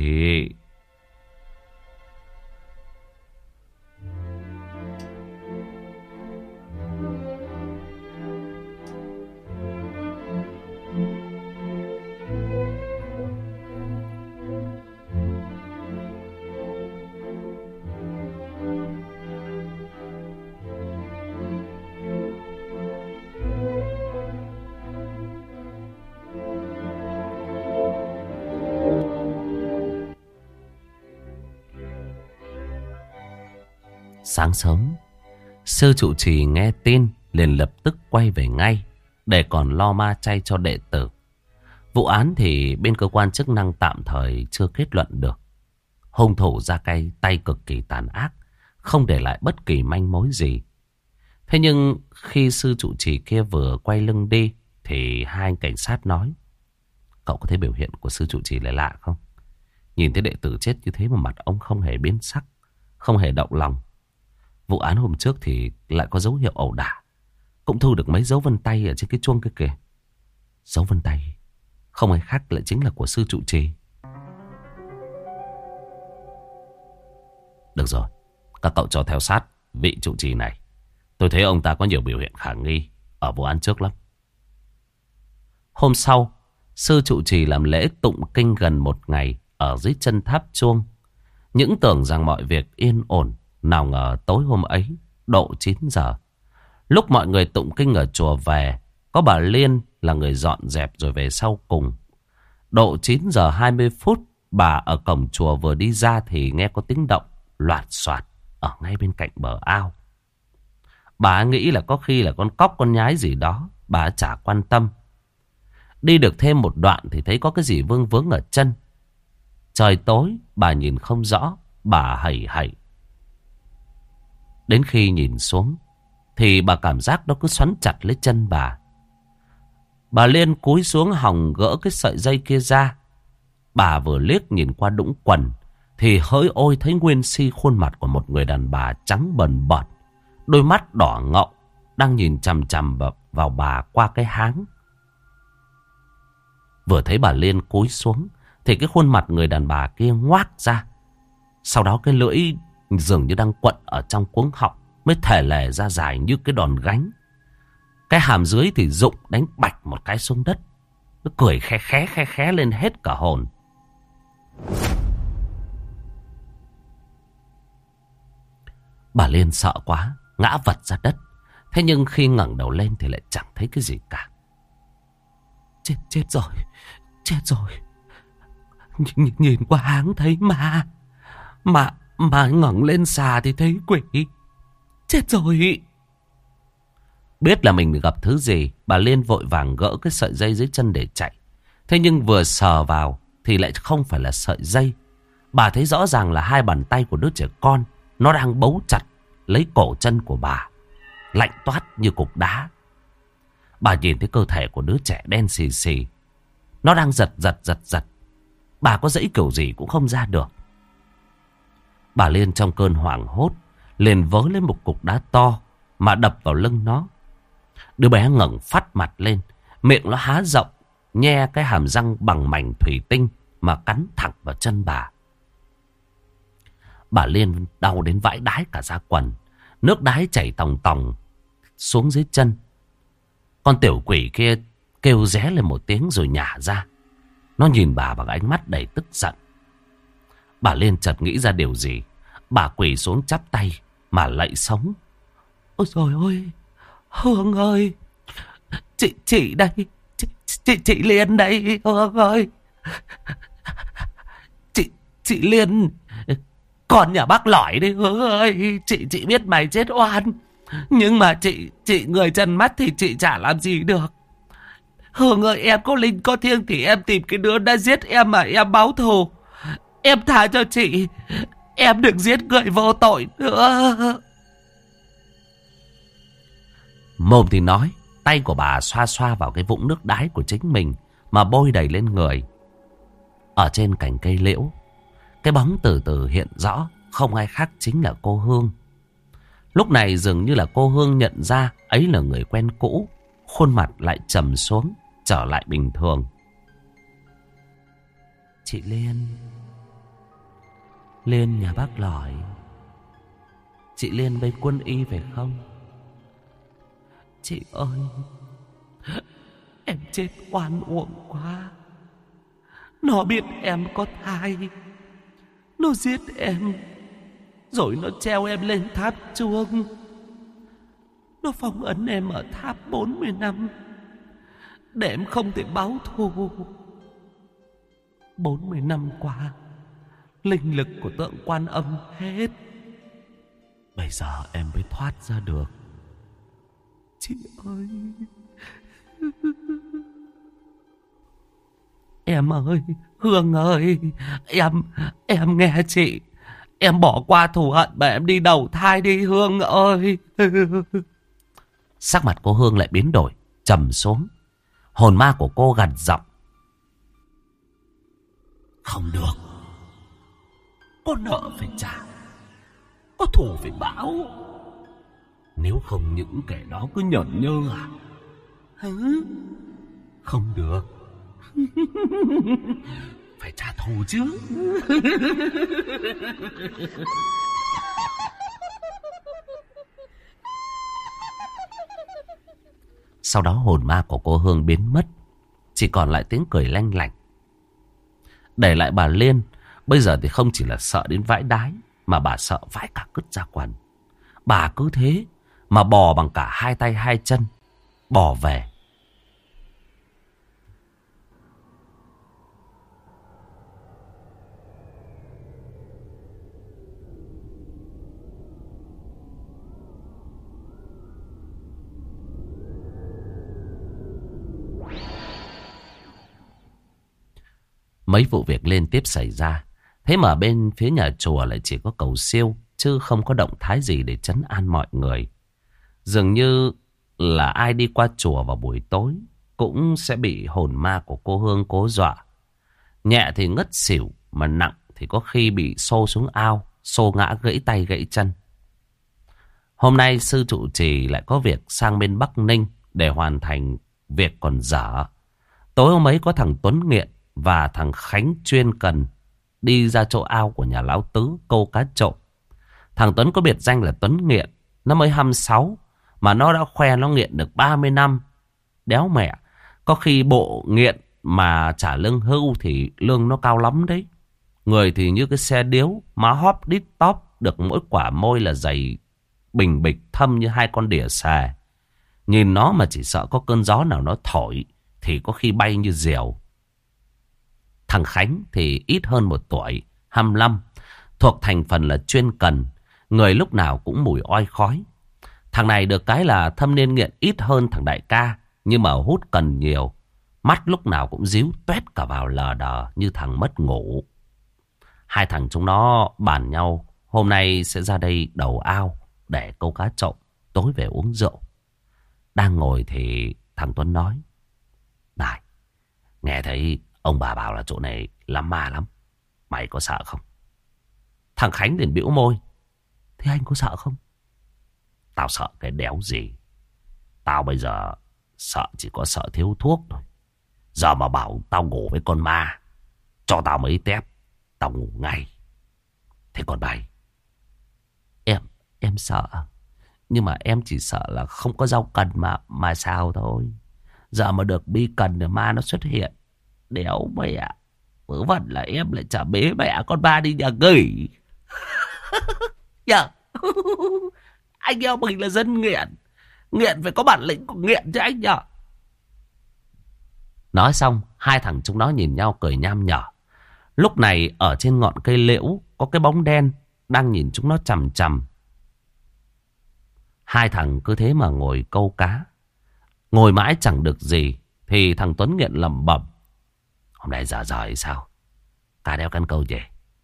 Sáng sớm, sư trụ trì nghe tin liền lập tức quay về ngay để còn lo ma chay cho đệ tử. Vụ án thì bên cơ quan chức năng tạm thời chưa kết luận được. Hung thủ ra tay cực kỳ tàn ác, không để lại bất kỳ manh mối gì. Thế nhưng khi sư trụ trì kia vừa quay lưng đi thì hai anh cảnh sát nói: cậu có thấy biểu hiện của sư trụ trì là lạ không? Nhìn thấy đệ tử chết như thế mà mặt ông không hề biến sắc, không hề động lòng. Vụ án hôm trước thì lại có dấu hiệu ẩu đả, cũng thu được mấy dấu vân tay ở trên cái chuông kia kìa. Dấu vân tay không ai khác lại chính là của sư trụ trì. Được rồi, các cậu cho theo sát vị trụ trì này. Tôi thấy ông ta có nhiều biểu hiện khả nghi ở vụ án trước lắm. Hôm sau, sư trụ trì làm lễ tụng kinh gần một ngày ở dưới chân tháp chuông. Những tưởng rằng mọi việc yên ổn, nào ngờ tối hôm ấy, độ 9 giờ. Lúc mọi người tụng kinh ở chùa về, có bà Liên là người dọn dẹp rồi về sau cùng. Độ 9 giờ 20 phút, bà ở cổng chùa vừa đi ra thì nghe có tiếng động loạt xoạt ở ngay bên cạnh bờ ao. Bà nghĩ là có khi là con cóc con nhái gì đó, bà chả quan tâm. Đi được thêm một đoạn thì thấy có cái gì vương vướng ở chân. Trời tối, bà nhìn không rõ, bà hẩy hẩy. Đến khi nhìn xuống thì bà cảm giác nó cứ xoắn chặt lấy chân bà. Bà Liên cúi xuống hòng gỡ cái sợi dây kia ra. Bà vừa liếc nhìn qua đũng quần thì hỡi ôi thấy nguyên si khuôn mặt của một người đàn bà trắng bần bật, đôi mắt đỏ ngậu, đang nhìn chằm chằm vào bà qua cái háng. Vừa thấy bà Liên cúi xuống thì cái khuôn mặt người đàn bà kia ngoác ra. Sau đó cái lưỡi dường như đang quặn ở trong cuống họng, mới thè lè ra dài như cái đòn gánh. Cái hàm dưới thì rụng đánh bạch một cái xuống đất. Nó cười khe khé lên hết cả hồn. Bà Liên sợ quá, ngã vật ra đất. Thế nhưng khi ngẩng đầu lên thì lại chẳng thấy cái gì cả. Chết rồi, chết rồi. Nhìn qua háng thấy mà ngẩng lên xà thì thấy quỷ. Chết rồi. Biết là mình gặp thứ gì, bà Liên vội vàng gỡ cái sợi dây dưới chân để chạy. Thế nhưng vừa sờ vào thì lại không phải là sợi dây. Bà thấy rõ ràng là hai bàn tay của đứa trẻ con, nó đang bấu chặt lấy cổ chân của bà, lạnh toát như cục đá. Bà nhìn thấy cơ thể của đứa trẻ đen xì xì, nó đang giật. Bà có giãy kiểu gì cũng không ra được. Bà Liên trong cơn hoảng hốt liền vớ lên một cục đá to mà đập vào lưng nó. Đứa bé ngẩng phát mặt lên, miệng nó há rộng, nhe cái hàm răng bằng mảnh thủy tinh mà cắn thẳng vào chân bà. Bà Liên đau đến vãi đái cả da quần, nước đái chảy tòng tòng xuống dưới chân. Con tiểu quỷ kia kêu ré lên một tiếng rồi nhả ra. Nó nhìn bà bằng ánh mắt đầy tức giận. Bà Liên chợt nghĩ ra điều gì. Bà quỳ xuống chắp tay mà lạy sống. Ôi trời ơi, Hương ơi, chị đây, chị Liên đây, Hương ơi. Chị Liên, con nhà bác Lỏi đây Hương ơi. Chị biết mày chết oan, nhưng mà chị người trần mắt thì chị chả làm gì được. Hương ơi, em có linh có thiêng thì em tìm cái đứa đã giết em mà em báo thù. Em tha cho chị. Em đừng giết người vô tội nữa. Mồm thì nói, tay của bà xoa xoa vào cái vũng nước đái của chính mình mà bôi đầy lên người. Ở trên cành cây liễu, cái bóng từ từ hiện rõ, không ai khác chính là cô Hương. Lúc này dường như là cô Hương nhận ra ấy là người quen cũ, khuôn mặt lại trầm xuống, trở lại bình thường. Chị Liên. Liên nhà bác Lỏi. Chị Liên bên quân y phải không? Chị ơi, em chết oan uổng quá. Nó biết em có thai, nó giết em, rồi nó treo em lên tháp chuông. Nó phong ấn em ở tháp 40 năm để em không thể báo thù. 40 năm qua, linh lực của tượng Quan Âm hết. Bây giờ em mới thoát ra được. Chị ơi. Em ơi, Hương ơi, em nghe chị. Em bỏ qua thù hận mà em đi đầu thai đi Hương ơi. Sắc mặt cô Hương lại biến đổi, trầm xuống. Hồn ma của cô gằn giọng. Không được. Có nợ phải trả, có thù phải báo. Nếu không những kẻ đó cứ nhởn nhơ à? Không được. Phải trả thù chứ. Sau đó hồn ma của cô Hương biến mất, chỉ còn lại tiếng cười lanh lảnh. Để lại bà Liên, bây giờ thì không chỉ là sợ đến vãi đái, mà bà sợ vãi cả cứt ra quần. Bà cứ thế mà bò bằng cả hai tay hai chân, bò về. Mấy vụ việc liên tiếp xảy ra. Thế mà bên phía nhà chùa lại chỉ có cầu siêu, chứ không có động thái gì để trấn an mọi người. Dường như là ai đi qua chùa vào buổi tối cũng sẽ bị hồn ma của cô Hương cố dọa. Nhẹ thì ngất xỉu, mà nặng thì có khi bị xô xuống ao, xô ngã gãy tay gãy chân. Hôm nay sư trụ trì lại có việc sang bên Bắc Ninh để hoàn thành việc còn dở. Tối hôm ấy có thằng Tuấn Nghiện và thằng Khánh chuyên cần đi ra chỗ ao của nhà lão Tứ câu cá trộm. Thằng Tuấn có biệt danh là Tuấn Nghiện. Nó mới 26 mà nó đã khoe nó nghiện được 30 năm. Đéo mẹ, có khi bộ nghiện mà trả lương hưu thì lương nó cao lắm đấy. Người thì như cái xe điếu, má hóp đít tóp, được mỗi quả môi là dày bình bịch thâm như hai con đỉa xà. Nhìn nó mà chỉ sợ có cơn gió nào nó thổi thì có khi bay như diều. Thằng Khánh thì ít hơn 1 tuổi, 25, thuộc thành phần là chuyên cần, người lúc nào cũng mùi oi khói. Thằng này được cái là thâm niên nghiện ít hơn thằng đại ca, nhưng mà hút cần nhiều. Mắt lúc nào cũng díu tuét cả vào lờ đờ như thằng mất ngủ. Hai thằng chúng nó bàn nhau hôm nay sẽ ra đây đầu ao để câu cá trộm, tối về uống rượu. Đang ngồi thì thằng Tuấn nói: "Này, nghe thấy ông bà bảo là chỗ này lắm ma lắm, mày có sợ không?" Thằng Khánh liền bĩu môi: "Thế anh có sợ không?" "Tao sợ cái đéo gì. Tao bây giờ sợ chỉ có sợ thiếu thuốc thôi. Giờ mà bảo tao ngủ với con ma, cho tao mấy tép, tao ngủ ngay. Thế còn mày?" Em sợ. Nhưng mà em chỉ sợ là không có rau cần mà sao thôi. Giờ mà được bi cần thì ma nó xuất hiện. Đéo mẹ. Vớ vẩn là em lại chả bế mẹ con ma đi nhà nghỉ. Nhờ. Anh em mình là dân nghiện. Nghiện phải có bản lĩnh của nghiện chứ anh nhờ. Nói xong, hai thằng chúng nó nhìn nhau cười nham nhở. Lúc này ở trên ngọn cây liễu có cái bóng đen đang nhìn chúng nó chằm chằm. Hai thằng cứ thế mà ngồi câu cá. Ngồi mãi chẳng được gì thì thằng Tuấn Nghiện lẩm bẩm: "Hôm nay giờ rời sao? Cá đéo cắn câu gì?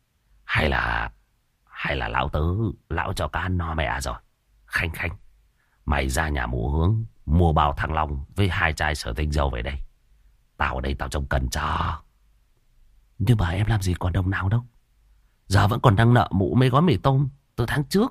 Hay là lão tứ, lão cho cá ăn no mẹ rồi. Khanh, mày ra nhà mụ Hướng mua bao thăng long với 2 chai sở tinh dầu về đây. Tao ở đây tao trông cần cho. Nhưng mà em làm gì còn đồng nào đâu. Giờ vẫn còn đang nợ mụ mấy gói mì tôm từ tháng trước.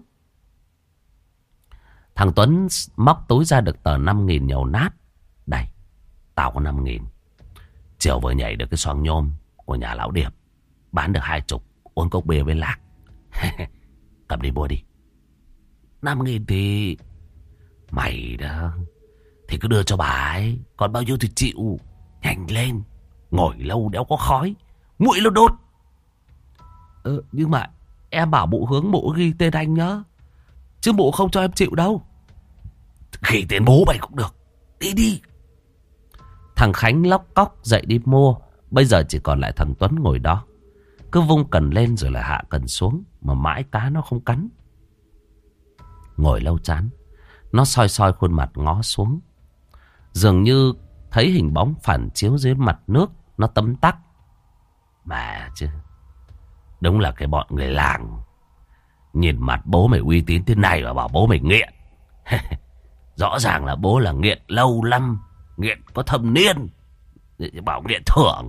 Thằng Tuấn móc túi ra được tờ 5.000 nhầu nát. Đây, tao có 5.000. Chiều vừa nhảy được cái xoong nhôm của nhà lão Điệp. Bán được 20, uống cốc bia với lạc. Cầm đi mua đi. 5.000 thì... Mày đó thì cứ đưa cho bà ấy. Còn bao nhiêu thì chịu. Nhanh lên. Ngồi lâu đéo có khói. Muỗi nó đốt. Nhưng mà em bảo mụ Hướng mụ ghi tên anh nhá. Chứ mụ không cho em chịu đâu. Ghi tên bố mày cũng được. Đi. Thằng Khánh lóc cóc dậy đi mua. Bây giờ chỉ còn lại thằng Tuấn ngồi đó. Cứ vung cần lên rồi lại hạ cần xuống. Mà mãi cá nó không cắn. Ngồi lâu chán. Nó soi khuôn mặt ngó xuống. Dường như thấy hình bóng phản chiếu dưới mặt nước. Nó tấm tắc. Mà chứ, đúng là cái bọn người làng. Nhìn mặt bố mày uy tín thế này mà bảo bố mày nghiện. Rõ ràng là bố là nghiện lâu lắm. Nghiện có thâm niên. Bảo nghiện thưởng.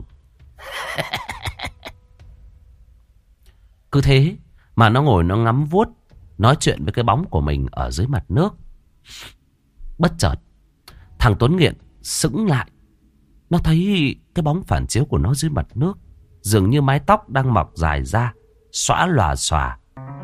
Cứ thế mà nó ngồi nó ngắm vuốt, nói chuyện với cái bóng của mình ở dưới mặt nước. Bất chợt thằng Tuấn nghiện sững lại. Nó thấy cái bóng phản chiếu của nó dưới mặt nước. Dường như mái tóc đang mọc dài ra, xõa lòa xòa.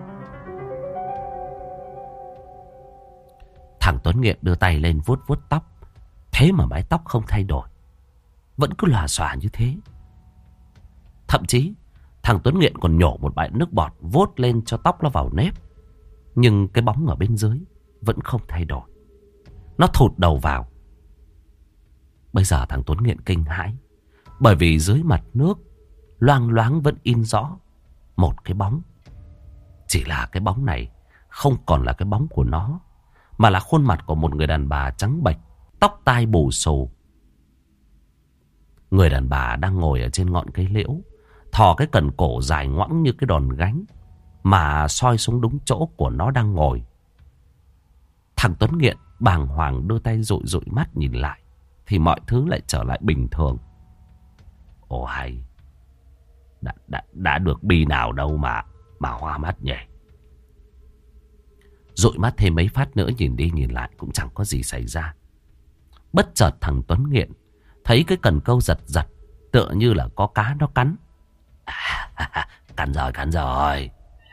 Thằng Tuấn nghiện đưa tay lên vuốt tóc. Thế mà mái tóc không thay đổi, vẫn cứ lòa xòa như thế. Thậm chí thằng Tuấn nghiện còn nhổ một bãi nước bọt vuốt lên cho tóc nó vào nếp. Nhưng cái bóng ở bên dưới vẫn không thay đổi. Nó thụt đầu vào. Bây giờ thằng Tuấn nghiện kinh hãi. Bởi vì dưới mặt nước loang loáng vẫn in rõ một cái bóng. Chỉ là cái bóng này không còn là cái bóng của nó, mà là khuôn mặt của một người đàn bà trắng bệch, tóc tai bù xù. Người đàn bà đang ngồi ở trên ngọn cây liễu, thò cái cần cổ dài ngoẵng như cái đòn gánh, mà soi xuống đúng chỗ của nó đang ngồi. Thằng Tuấn nghiện bàng hoàng đưa tay dụi mắt nhìn lại, thì mọi thứ lại trở lại bình thường. Ồ hay, đã được bi nào đâu mà hoa mắt nhỉ. Dụi mắt thêm mấy phát nữa nhìn đi nhìn lại cũng chẳng có gì xảy ra. Bất chợt thằng Tuấn nghiện thấy cái cần câu giật giật, tựa như là có cá nó cắn. Cắn rồi.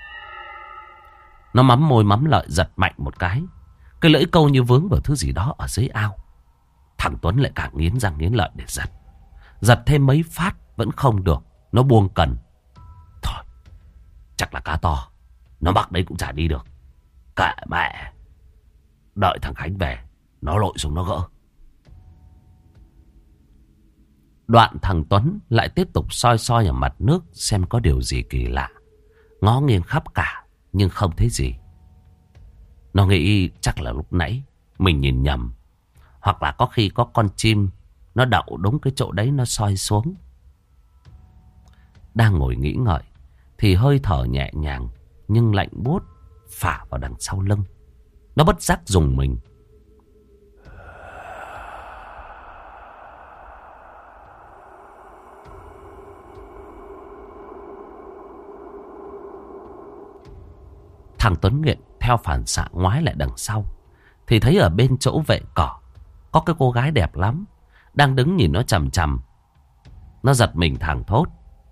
Nó mắm môi mắm lợi giật mạnh một cái. Cái lưỡi câu như vướng vào thứ gì đó ở dưới ao. Thằng Tuấn lại càng nghiến răng nghiến lợi để giật. Giật thêm mấy phát vẫn không được. Nó buông cần. Thôi, chắc là cá to. Nó mắc đấy cũng chả đi được. Kệ mẹ. Đợi thằng Khánh về, nó lội xuống nó gỡ. Đoạn thằng Tuấn lại tiếp tục soi ở mặt nước xem có điều gì kỳ lạ. Ngó nghiêng khắp cả nhưng không thấy gì. Nó nghĩ chắc là lúc nãy mình nhìn nhầm, hoặc là có khi có con chim nó đậu đúng cái chỗ đấy nó soi xuống. Đang ngồi nghĩ ngợi thì hơi thở nhẹ nhàng nhưng lạnh buốt phả vào đằng sau lưng. Nó bất giác rùng mình. Thằng Tuấn nghiện theo phản xạ ngoái lại đằng sau, thì thấy ở bên chỗ vệ cỏ có cái cô gái đẹp lắm đang đứng nhìn nó chằm chằm. Nó giật mình thảng thốt.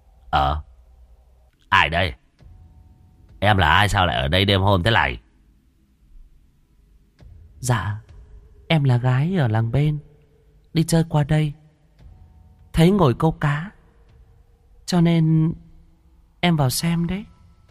Ai đây? Em là ai sao lại ở đây đêm hôm thế này? Dạ, em là gái ở làng bên, đi chơi qua đây, thấy ngồi câu cá, cho nên em vào xem đấy.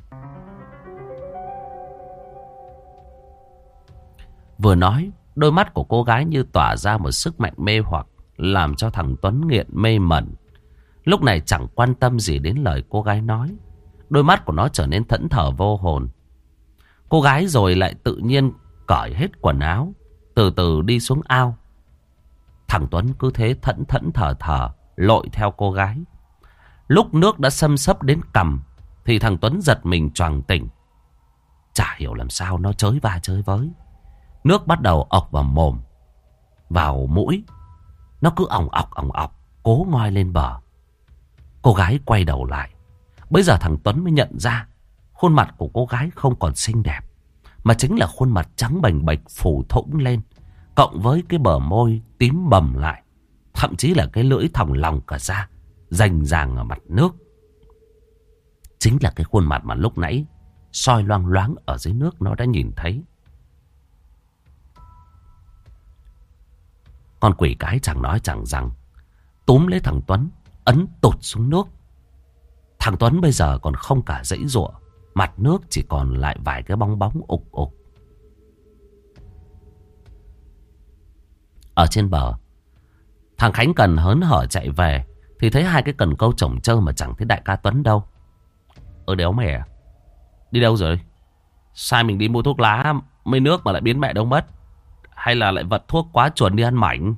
Vừa nói, đôi mắt của cô gái như tỏa ra một sức mạnh mê hoặc, làm cho thằng Tuấn nghiện mê mẩn. Lúc này chẳng quan tâm gì đến lời cô gái nói. Đôi mắt của nó trở nên thẫn thờ vô hồn. Cô gái rồi lại tự nhiên cởi hết quần áo, từ từ đi xuống ao. Thằng Tuấn cứ thế thẫn thờ lội theo cô gái. Lúc nước đã xâm xấp đến cằm thì thằng Tuấn giật mình choàng tỉnh. Chả hiểu làm sao nó chới va chới với. Nước bắt đầu ọc vào mồm, vào mũi. Nó cứ ỏng ọc, cố ngoi lên bờ. Cô gái quay đầu lại. Bây giờ thằng Tuấn mới nhận ra khuôn mặt của cô gái không còn xinh đẹp, mà chính là khuôn mặt trắng bềnh bệch phủ thủng lên, cộng với cái bờ môi tím bầm lại, thậm chí là cái lưỡi thòng lòng cả ra, rành ràng ở mặt nước. Chính là cái khuôn mặt mà lúc nãy soi loang loáng ở dưới nước nó đã nhìn thấy. Con quỷ cái chẳng nói chẳng rằng, túm lấy thằng Tuấn, ấn tụt xuống nước. Thằng Tuấn bây giờ còn không cả giãy giụa, mặt nước chỉ còn lại vài cái bong bóng ục ục. Ở trên bờ, thằng Khánh Cần hớn hở chạy về thì thấy hai cái cần câu chồng chơ mà chẳng thấy đại ca Tuấn đâu. Đéo mẹ, đi đâu rồi? Sai mình đi mua thuốc lá mấy nước mà lại biến mẹ đâu mất? Hay là lại vật thuốc quá chuẩn đi ăn mảnh?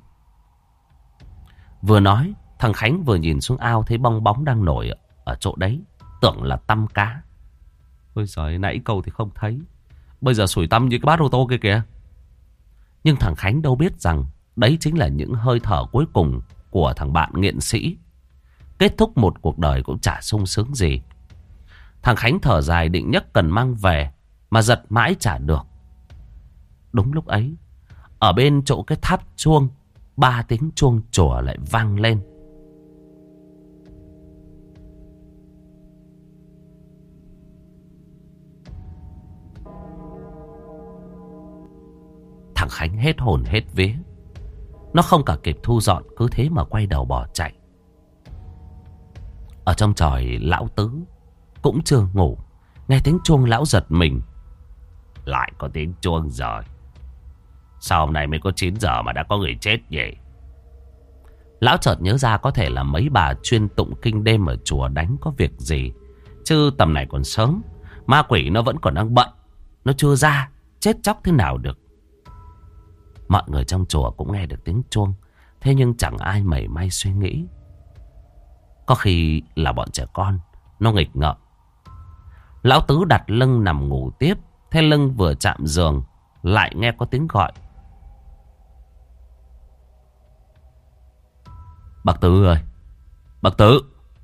Vừa nói, thằng Khánh vừa nhìn xuống ao thấy bong bóng đang nổi ở chỗ đấy, tưởng là tăm cá. Ôi giời, nãy câu thì không thấy, bây giờ sủi tăm như cái bát ô tô kia kìa. Nhưng thằng Khánh đâu biết rằng đấy chính là những hơi thở cuối cùng của thằng bạn nghiện sĩ. Kết thúc một cuộc đời cũng chả sung sướng gì. Thằng Khánh thở dài định nhấc cần mang về, mà giật mãi chả được. Đúng lúc ấy, ở bên chỗ cái tháp chuông, 3 tiếng chuông chùa lại vang lên. Thằng Khánh hết hồn hết vía. Nó không cả kịp thu dọn, cứ thế mà quay đầu bỏ chạy. Ở trong tròi, lão Tứ cũng chưa ngủ, nghe tiếng chuông lão giật mình. Lại có tiếng chuông rồi. Sao hôm nay mới có 9 giờ mà đã có người chết vậy? Lão chợt nhớ ra có thể là mấy bà chuyên tụng kinh đêm ở chùa đánh có việc gì. Chứ tầm này còn sớm, ma quỷ nó vẫn còn đang bận, nó chưa ra, chết chóc thế nào được. Mọi người trong chùa cũng nghe được tiếng chuông, thế nhưng chẳng ai mảy may suy nghĩ. Có khi là bọn trẻ con nó nghịch ngợm. Lão Tứ đặt lưng nằm ngủ tiếp. Thế lưng vừa chạm giường lại nghe có tiếng gọi. Bác Tứ ơi, bác Tứ.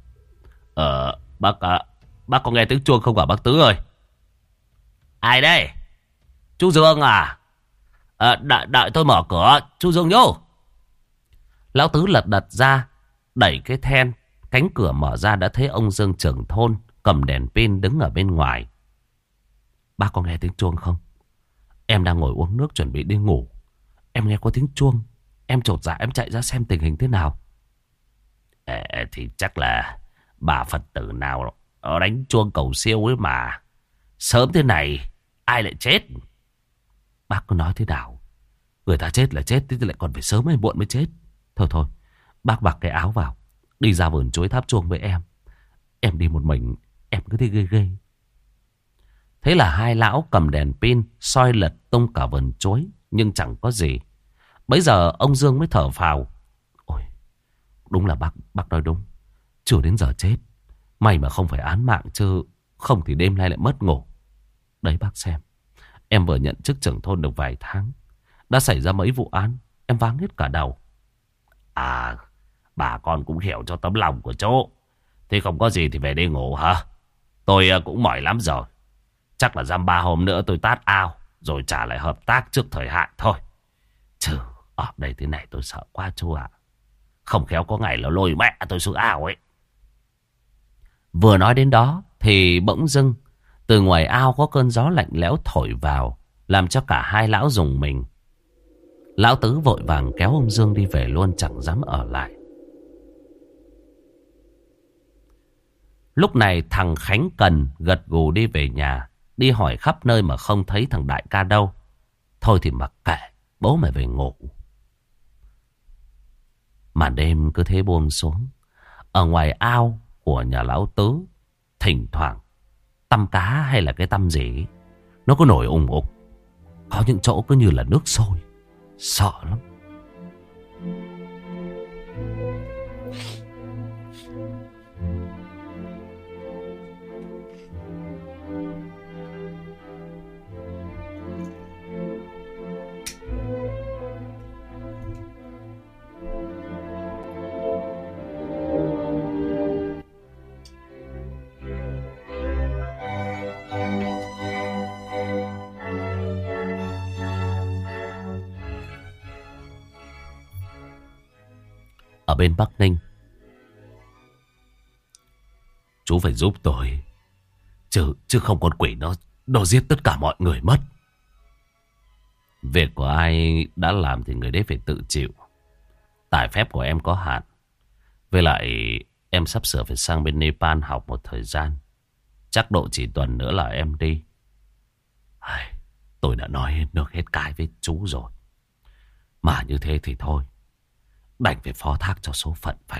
Bác có nghe tiếng chuông không hả bác Tứ ơi? Ai đây? Chú Dương à? Đợi tôi mở cửa, chú Dương vô. Lão Tứ lật đật ra, đẩy cái then. Cánh cửa mở ra đã thấy ông Dương trưởng thôn cầm đèn pin đứng ở bên ngoài. Bác có nghe tiếng chuông không? Em đang ngồi uống nước chuẩn bị đi ngủ, em nghe có tiếng chuông. Em chột dạ em chạy ra xem tình hình thế nào. Thì chắc là bà Phật tử nào đánh chuông cầu siêu ấy mà. Sớm thế này ai lại chết? Bác có nói thế nào? Người ta chết là chết, thế thì lại còn phải sớm hay muộn mới chết. Thôi, bác mặc cái áo vào, đi ra vườn chuối tháp chuông với em. Em đi một mình, em cứ thấy ghê ghê. Thế là hai lão cầm đèn pin soi lật tung cả vườn chuối, nhưng chẳng có gì. Bấy giờ ông Dương mới thở phào. Ôi, đúng là bác nói đúng. Chưa đến giờ chết, may mà không phải án mạng, chứ không thì đêm nay lại mất ngủ. Đấy bác xem, em vừa nhận chức trưởng thôn được vài tháng, đã xảy ra mấy vụ án, em váng hết cả đầu. À, bà con cũng hiểu cho tấm lòng của chỗ. Thế không có gì thì về đi ngủ hả? Tôi cũng mỏi lắm rồi. Chắc là dăm 3 hôm nữa tôi tát ao, rồi trả lại hợp tác trước thời hạn thôi. Chứ ở đây thế này tôi sợ quá chú ạ. Không khéo có ngày là lôi mẹ tôi xuống ao ấy. Vừa nói đến đó thì bỗng dưng từ ngoài ao có cơn gió lạnh lẽo thổi vào, làm cho cả hai lão rùng mình. Lão Tứ vội vàng kéo ông Dương đi về luôn, chẳng dám ở lại. Lúc này thằng Khánh Cần gật gù đi về nhà, đi hỏi khắp nơi mà không thấy thằng đại ca đâu. Thôi thì mặc kệ, bố mày về ngủ. Màn đêm cứ thế buông xuống. Ở ngoài ao của nhà lão Tứ, thỉnh thoảng tăm cá hay là cái tăm gì nó cứ nổi ùng ục. Có những chỗ cứ như là nước sôi, sợ lắm. ở bên Bắc Ninh. Chú phải giúp tôi. Chứ không con quỷ nó giết tất cả mọi người mất. Việc của ai đã làm thì người đấy phải tự chịu. Tài phép của em có hạn. Với lại em sắp sửa phải sang bên Nepal học một thời gian. Chắc độ chỉ tuần nữa là em đi. Tôi đã nói được hết cái với chú rồi. Mà như thế thì thôi, đành phải phó thác cho số phận vậy.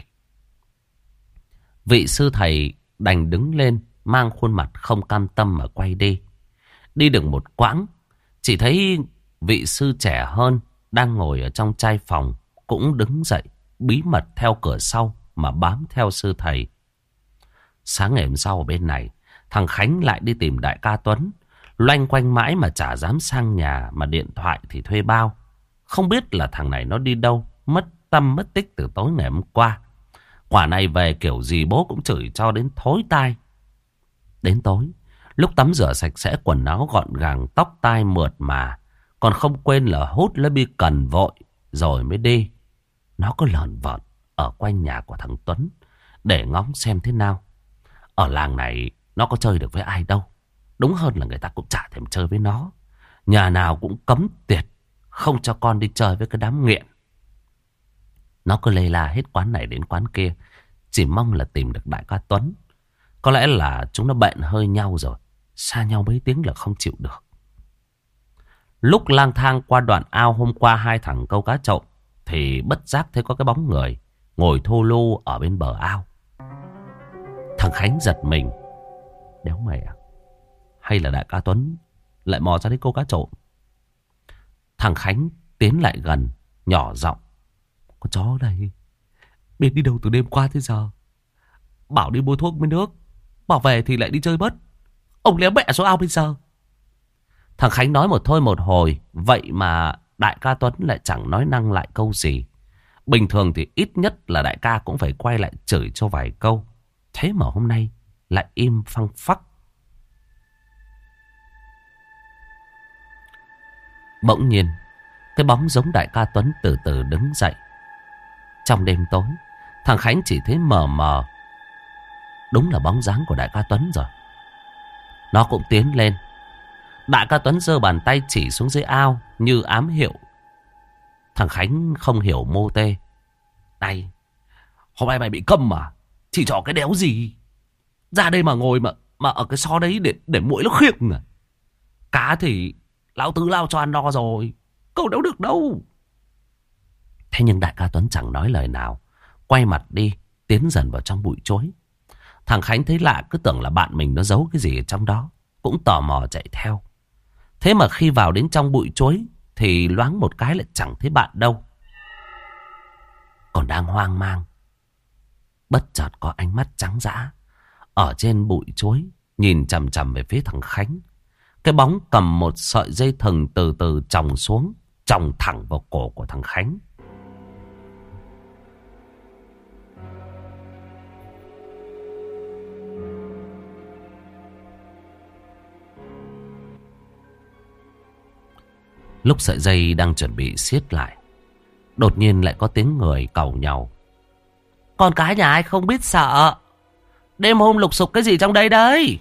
Vị sư thầy đành đứng lên, mang khuôn mặt không cam tâm mà quay đi. Đi được một quãng, chỉ thấy vị sư trẻ hơn đang ngồi ở trong trai phòng cũng đứng dậy, bí mật theo cửa sau mà bám theo sư thầy. Sáng ngày hôm sau ở bên này, thằng Khánh lại đi tìm đại ca Tuấn. Loanh quanh mãi mà chả dám sang nhà, mà điện thoại thì thuê bao. Không biết là thằng này nó đi đâu, mất tâm mất tích từ tối ngày hôm qua. Quả này về kiểu gì bố cũng chửi cho đến thối tai. Đến tối, lúc tắm rửa sạch sẽ quần áo gọn gàng, tóc tai mượt mà, còn không quên là hút lấy bi cần vội rồi mới đi. Nó có lờn vợn ở quanh nhà của thằng Tuấn để ngóng xem thế nào. Ở làng này nó có chơi được với ai đâu. Đúng hơn là người ta cũng chả thèm chơi với nó. Nhà nào cũng cấm tiệt, không cho con đi chơi với cái đám nghiện. Nó cứ lê la hết quán này đến quán kia, chỉ mong là tìm được đại ca Tuấn. Có lẽ là chúng nó bệnh hơi nhau rồi, xa nhau mấy tiếng là không chịu được. Lúc lang thang qua đoạn ao hôm qua hai thằng câu cá trộm, thì bất giác thấy có cái bóng người ngồi thô lô ở bên bờ ao. Thằng Khánh giật mình. Đéo mẹ, hay là đại ca Tuấn lại mò ra đấy câu cá trộm? Thằng Khánh tiến lại gần, nhỏ giọng: con chó đây, biết đi đâu từ đêm qua tới giờ. Bảo đi mua thuốc với nước, bảo về thì lại đi chơi mất. Ông léo mẹ xuống ao bây giờ. Thằng Khánh nói một thôi một hồi, vậy mà đại ca Tuấn lại chẳng nói năng lại câu gì. Bình thường thì ít nhất là đại ca cũng phải quay lại chửi cho vài câu. Thế mà hôm nay lại im phăng phắc. Bỗng nhiên, cái bóng giống đại ca Tuấn từ từ đứng dậy. Trong đêm tối, thằng Khánh chỉ thấy mờ mờ. Đúng là bóng dáng của đại ca Tuấn rồi. Nó cũng tiến lên. Đại ca Tuấn giơ bàn tay chỉ xuống dưới ao như ám hiệu. Thằng Khánh không hiểu mô tê. Này, hôm nay mày bị câm mà, chỉ trỏ cái đéo gì. Ra đây mà ngồi mà ở cái xó đấy để muỗi nó khiêng à. Cá thì lão tứ lao cho ăn no rồi, cậu đâu được đâu. Thế nhưng đại ca Tuấn chẳng nói lời nào, quay mặt đi, tiến dần vào trong bụi chuối. Thằng Khánh thấy lạ, cứ tưởng là bạn mình nó giấu cái gì ở trong đó, cũng tò mò chạy theo. Thế mà khi vào đến trong bụi chuối thì loáng một cái lại chẳng thấy bạn đâu. Còn đang hoang mang, bất chợt có ánh mắt trắng dã ở trên bụi chuối nhìn chằm chằm về phía thằng Khánh. Cái bóng cầm một sợi dây thừng từ từ chồng xuống, chồng thẳng vào cổ của thằng Khánh. Lúc sợi dây đang chuẩn bị siết lại, đột nhiên lại có tiếng người càu nhàu: con cái nhà ai không biết sợ, đêm hôm lục sục cái gì trong đây đấy?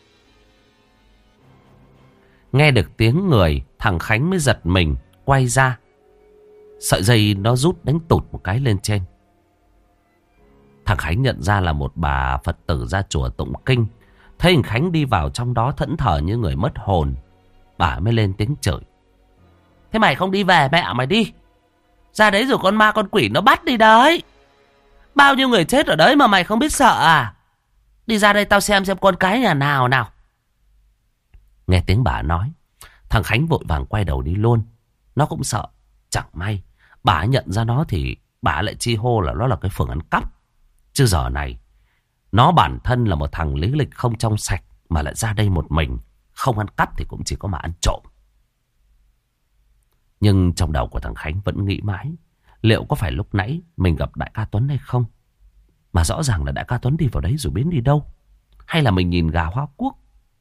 Nghe được tiếng người, thằng Khánh mới giật mình quay ra. Sợi dây nó rút đánh tụt một cái lên trên. Thằng Khánh nhận ra là một bà Phật tử ra chùa tụng kinh. Thấy thằng Khánh đi vào trong đó thẫn thờ như người mất hồn, bà mới lên tiếng chửi: thế mày không đi về mẹ mày đi, ra đấy rồi con ma con quỷ nó bắt đi đấy. Bao nhiêu người chết ở đấy mà mày không biết sợ à? Đi ra đây tao xem con cái nhà nào nào. Nghe tiếng bà nói, thằng Khánh vội vàng quay đầu đi luôn. Nó cũng sợ. Chẳng may bà nhận ra nó thì bà lại chi hô là nó là cái phường ăn cắp. Chứ giờ này nó bản thân là một thằng lý lịch không trong sạch, mà lại ra đây một mình. Không ăn cắp thì cũng chỉ có mà ăn trộm. Nhưng trong đầu của thằng Khánh vẫn nghĩ mãi, liệu có phải lúc nãy mình gặp đại ca Tuấn hay không? Mà rõ ràng là đại ca Tuấn đi vào đấy rồi biến đi đâu? Hay là mình nhìn gà hóa quốc?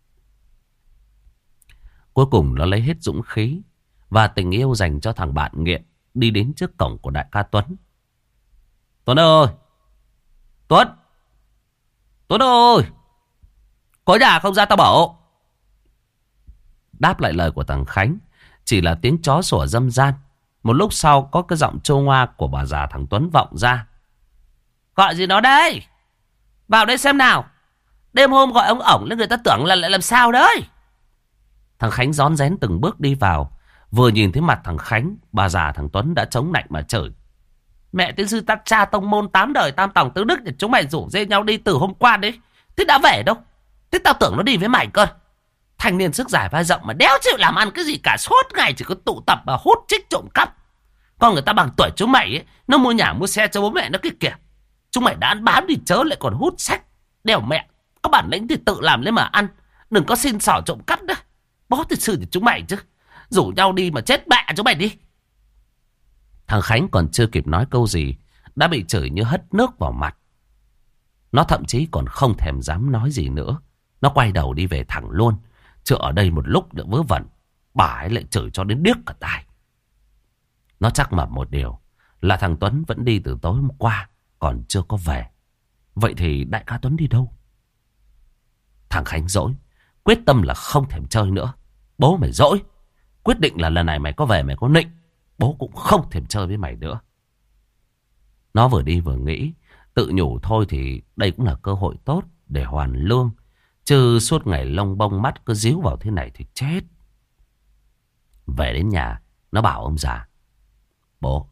Cuối cùng nó lấy hết dũng khí và tình yêu dành cho thằng bạn nghiện, đi đến trước cổng của đại ca Tuấn. Tuấn ơi! Tuấn! Tuấn ơi! Có nhà không ra tao bảo. Đáp lại lời của thằng Khánh chỉ là tiếng chó sủa râm ran. Một lúc sau có cái giọng trâu ngoa của bà già thằng Tuấn vọng ra. Gọi gì nó đây? Vào đây xem nào. Đêm hôm gọi ông ổng lên người ta tưởng là lại làm sao đấy. Thằng Khánh rón rén từng bước đi vào. Vừa nhìn thấy mặt thằng Khánh, bà già thằng Tuấn đã chống nạnh mà chửi. Mẹ tiên sư ta cha tông môn 8 đời tam tòng tứ đức, để chúng mày rủ dê nhau đi từ hôm qua đấy. Thế đã về đâu? Thế tao tưởng nó đi với mày cơ. Thanh niên sức giải vai rộng mà đéo chịu làm ăn cái gì cả, suốt ngày chỉ có tụ tập và hút chích trộm cắp. Còn người ta bằng tuổi chúng mày ấy, nó mua nhà mua xe cho bố mẹ nó kia kìa. Chúng mày đã ăn bám đi chớ lại còn hút sách. Đèo mẹ, có bản lĩnh thì tự làm lên mà ăn. Đừng có xin xỏ trộm cắp nữa. Bó thật sự thì chúng mày chứ. Rủ nhau đi mà chết mẹ chúng mày đi. Thằng Khánh còn chưa kịp nói câu gì đã bị chửi như hất nước vào mặt. Nó thậm chí còn không thèm dám nói gì nữa. Nó quay đầu đi về thẳng luôn. Chứ ở đây một lúc nữa vớ vẩn, bà ấy lại chửi cho đến điếc cả tai. Nó chắc mập một điều là thằng Tuấn vẫn đi từ tối hôm qua, còn chưa có về. Vậy thì đại ca Tuấn đi đâu? Thằng Khánh dỗi, quyết tâm là không thèm chơi nữa. Bố mày dỗi, quyết định là lần này mày có về mày có nịnh, bố cũng không thèm chơi với mày nữa. Nó vừa đi vừa nghĩ, tự nhủ thôi thì đây cũng là cơ hội tốt để hoàn lương. Chứ suốt ngày lông bông mắt cứ díu vào thế này thì chết. Về đến nhà, nó bảo ông già. Bố,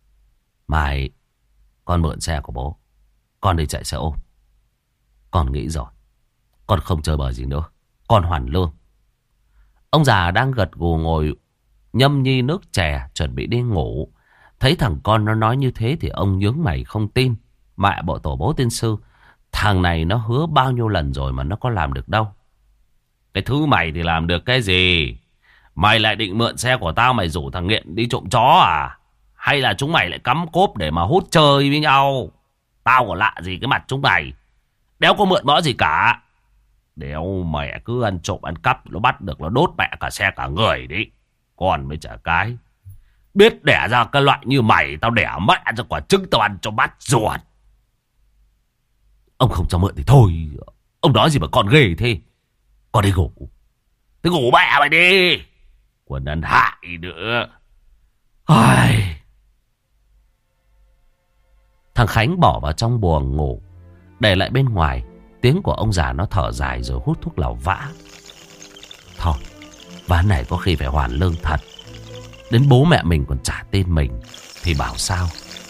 mai con mượn xe của bố, con đi chạy xe ôm. Con nghĩ rồi, con không chơi bời gì nữa, con hoàn lương. Ông già đang gật gù ngồi nhâm nhi nước chè chuẩn bị đi ngủ. Thấy thằng con nó nói như thế thì ông nhướng mày không tin. Mẹ bộ tổ bố tiên sư, thằng này nó hứa bao nhiêu lần rồi mà nó có làm được đâu. Cái thứ mày thì làm được cái gì? Mày lại định mượn xe của tao mày rủ thằng nghiện đi trộm chó à? Hay là chúng mày lại cắm cốp để mà hút chơi với nhau? Tao có lạ gì cái mặt chúng mày. Đéo có mượn mõ gì cả. Đéo mẹ cứ ăn trộm ăn cắp, nó bắt được nó đốt mẹ cả xe cả người đấy. Còn mới chả cái. Biết đẻ ra cái loại như mày, tao đẻ mẹ ra quả trứng tao ăn cho bát ruột. Ông không cho mượn thì thôi. Ông nói gì mà còn ghê thế. Con đi ngủ. Thế ngủ mẹ mày đi. Quần ăn hại nữa. Ai... Thằng Khánh bỏ vào trong buồng ngủ. Để lại bên ngoài tiếng của ông già nó thở dài rồi hút thuốc lào vã. Thôi, ván này có khi phải hoàn lương thật. Đến bố mẹ mình còn chả tin mình thì bảo sao.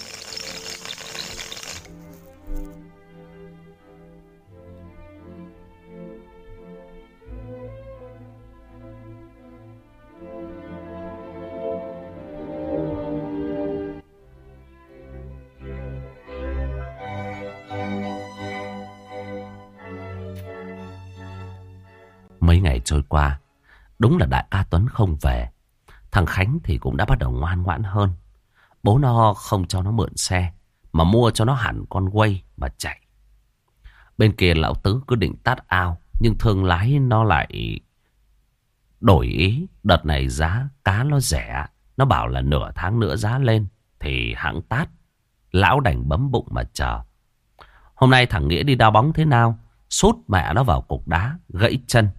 Mấy ngày trôi qua, đúng là đại ca Tuấn không về. Thằng Khánh thì cũng đã bắt đầu ngoan ngoãn hơn. Bố nó không cho nó mượn xe, mà mua cho nó hẳn con quay mà chạy. Bên kia lão Tứ cứ định tát ao, nhưng thương lái nó lại đổi ý. Đợt này giá cá nó rẻ, nó bảo là nửa tháng nữa giá lên thì hãng tát. Lão đành bấm bụng mà chờ. Hôm nay thằng Nghĩa đi đá bóng thế nào, sút mẹ nó vào cục đá, gãy chân.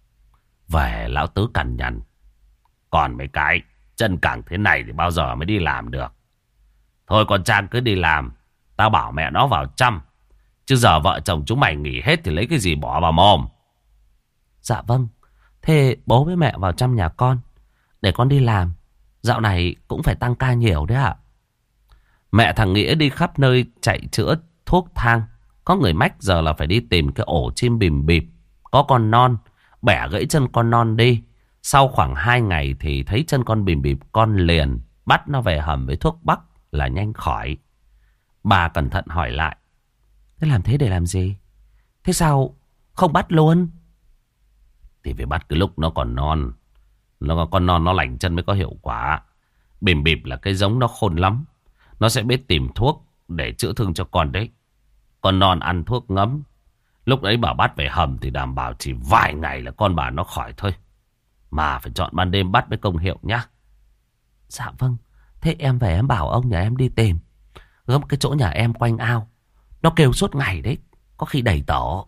Về lão Tứ cằn nhằn. Còn mấy cái chân cẳng thế này thì bao giờ mới đi làm được. Thôi con Trang cứ đi làm, tao bảo mẹ nó vào chăm. Chứ giờ vợ chồng chúng mày nghỉ hết thì lấy cái gì bỏ vào mồm. Dạ vâng. Thế bố với mẹ vào chăm nhà con, để con đi làm. Dạo này cũng phải tăng ca nhiều đấy ạ. Mẹ thằng Nghĩa đi khắp nơi chạy chữa thuốc thang. Có người mách giờ là phải đi tìm cái ổ chim bìm bịp. Có con non, bẻ gãy chân con non đi. Sau khoảng 2 ngày thì thấy chân con bìm bịp con liền. Bắt nó về hầm với thuốc bắc là nhanh khỏi. Bà cẩn thận hỏi lại. Thế làm thế để làm gì? Thế sao không bắt luôn? Thì phải bắt cái lúc nó còn non. Con non nó lành chân mới có hiệu quả. Bìm bịp là cái giống nó khôn lắm. Nó sẽ biết tìm thuốc để chữa thương cho con đấy. Con non ăn thuốc ngấm. Lúc ấy bà bắt về hầm thì đảm bảo chỉ vài ngày là con bà nó khỏi thôi. Mà phải chọn ban đêm bắt với công hiệu nhá. Dạ vâng. Thế em về em bảo ông nhà em đi tìm. Gấp cái chỗ nhà em quanh ao. Nó kêu suốt ngày đấy. Có khi đầy tổ.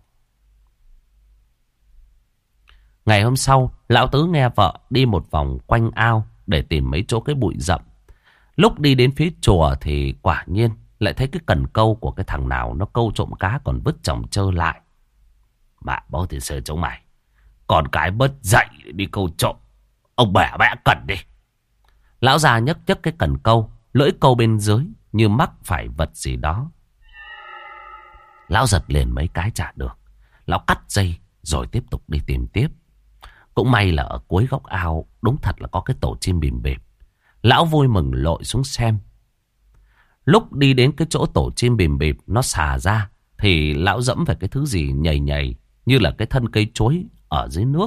Ngày hôm sau, lão Tứ nghe vợ đi một vòng quanh ao để tìm mấy chỗ cái bụi rậm. Lúc đi đến phía chùa thì quả nhiên lại thấy cái cần câu của cái thằng nào nó câu trộm cá còn vứt chồng trơ lại. Mà bố tiền sư chúng mày, con cái bớt dậy đi câu trộm. Ông bẻ mẹ cần đi. Lão già nhấc cái cần câu, lưỡi câu bên dưới như mắc phải vật gì đó. Lão giật liền mấy cái chả được. Lão cắt dây rồi tiếp tục đi tìm tiếp. Cũng may là ở cuối góc ao đúng thật là có cái tổ chim bìm bịp. Lão vui mừng lội xuống xem. Lúc đi đến cái chỗ tổ chim bìm bịp nó xà ra thì lão dẫm phải cái thứ gì nhầy nhầy như là cái thân cây chuối ở dưới nước.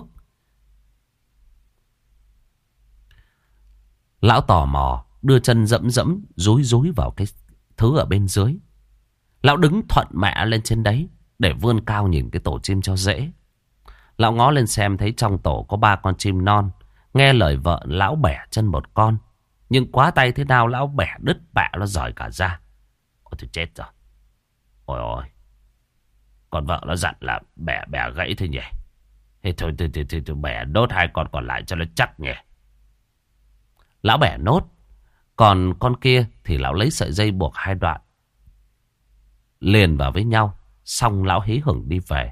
Lão tò mò đưa chân dẫm dúi vào cái thứ ở bên dưới. Lão đứng thuận mẹ lên trên đấy để vươn cao nhìn cái tổ chim cho dễ. Lão ngó lên xem thấy trong tổ có 3 con chim non. Nghe lời vợ lão bẻ chân một con. Nhưng quá tay thế nào lão bẻ đứt bẹ nó rời cả ra. Ôi tôi chết rồi. Ôi ôi. Con vợ nó dặn là bẻ gãy thôi nhỉ. Thế thôi tôi bẻ nốt 2 con còn lại cho nó chắc nhỉ. Lão bẻ nốt. Còn con kia thì lão lấy sợi dây buộc 2 đoạn liền vào với nhau. Xong lão hí hửng đi về.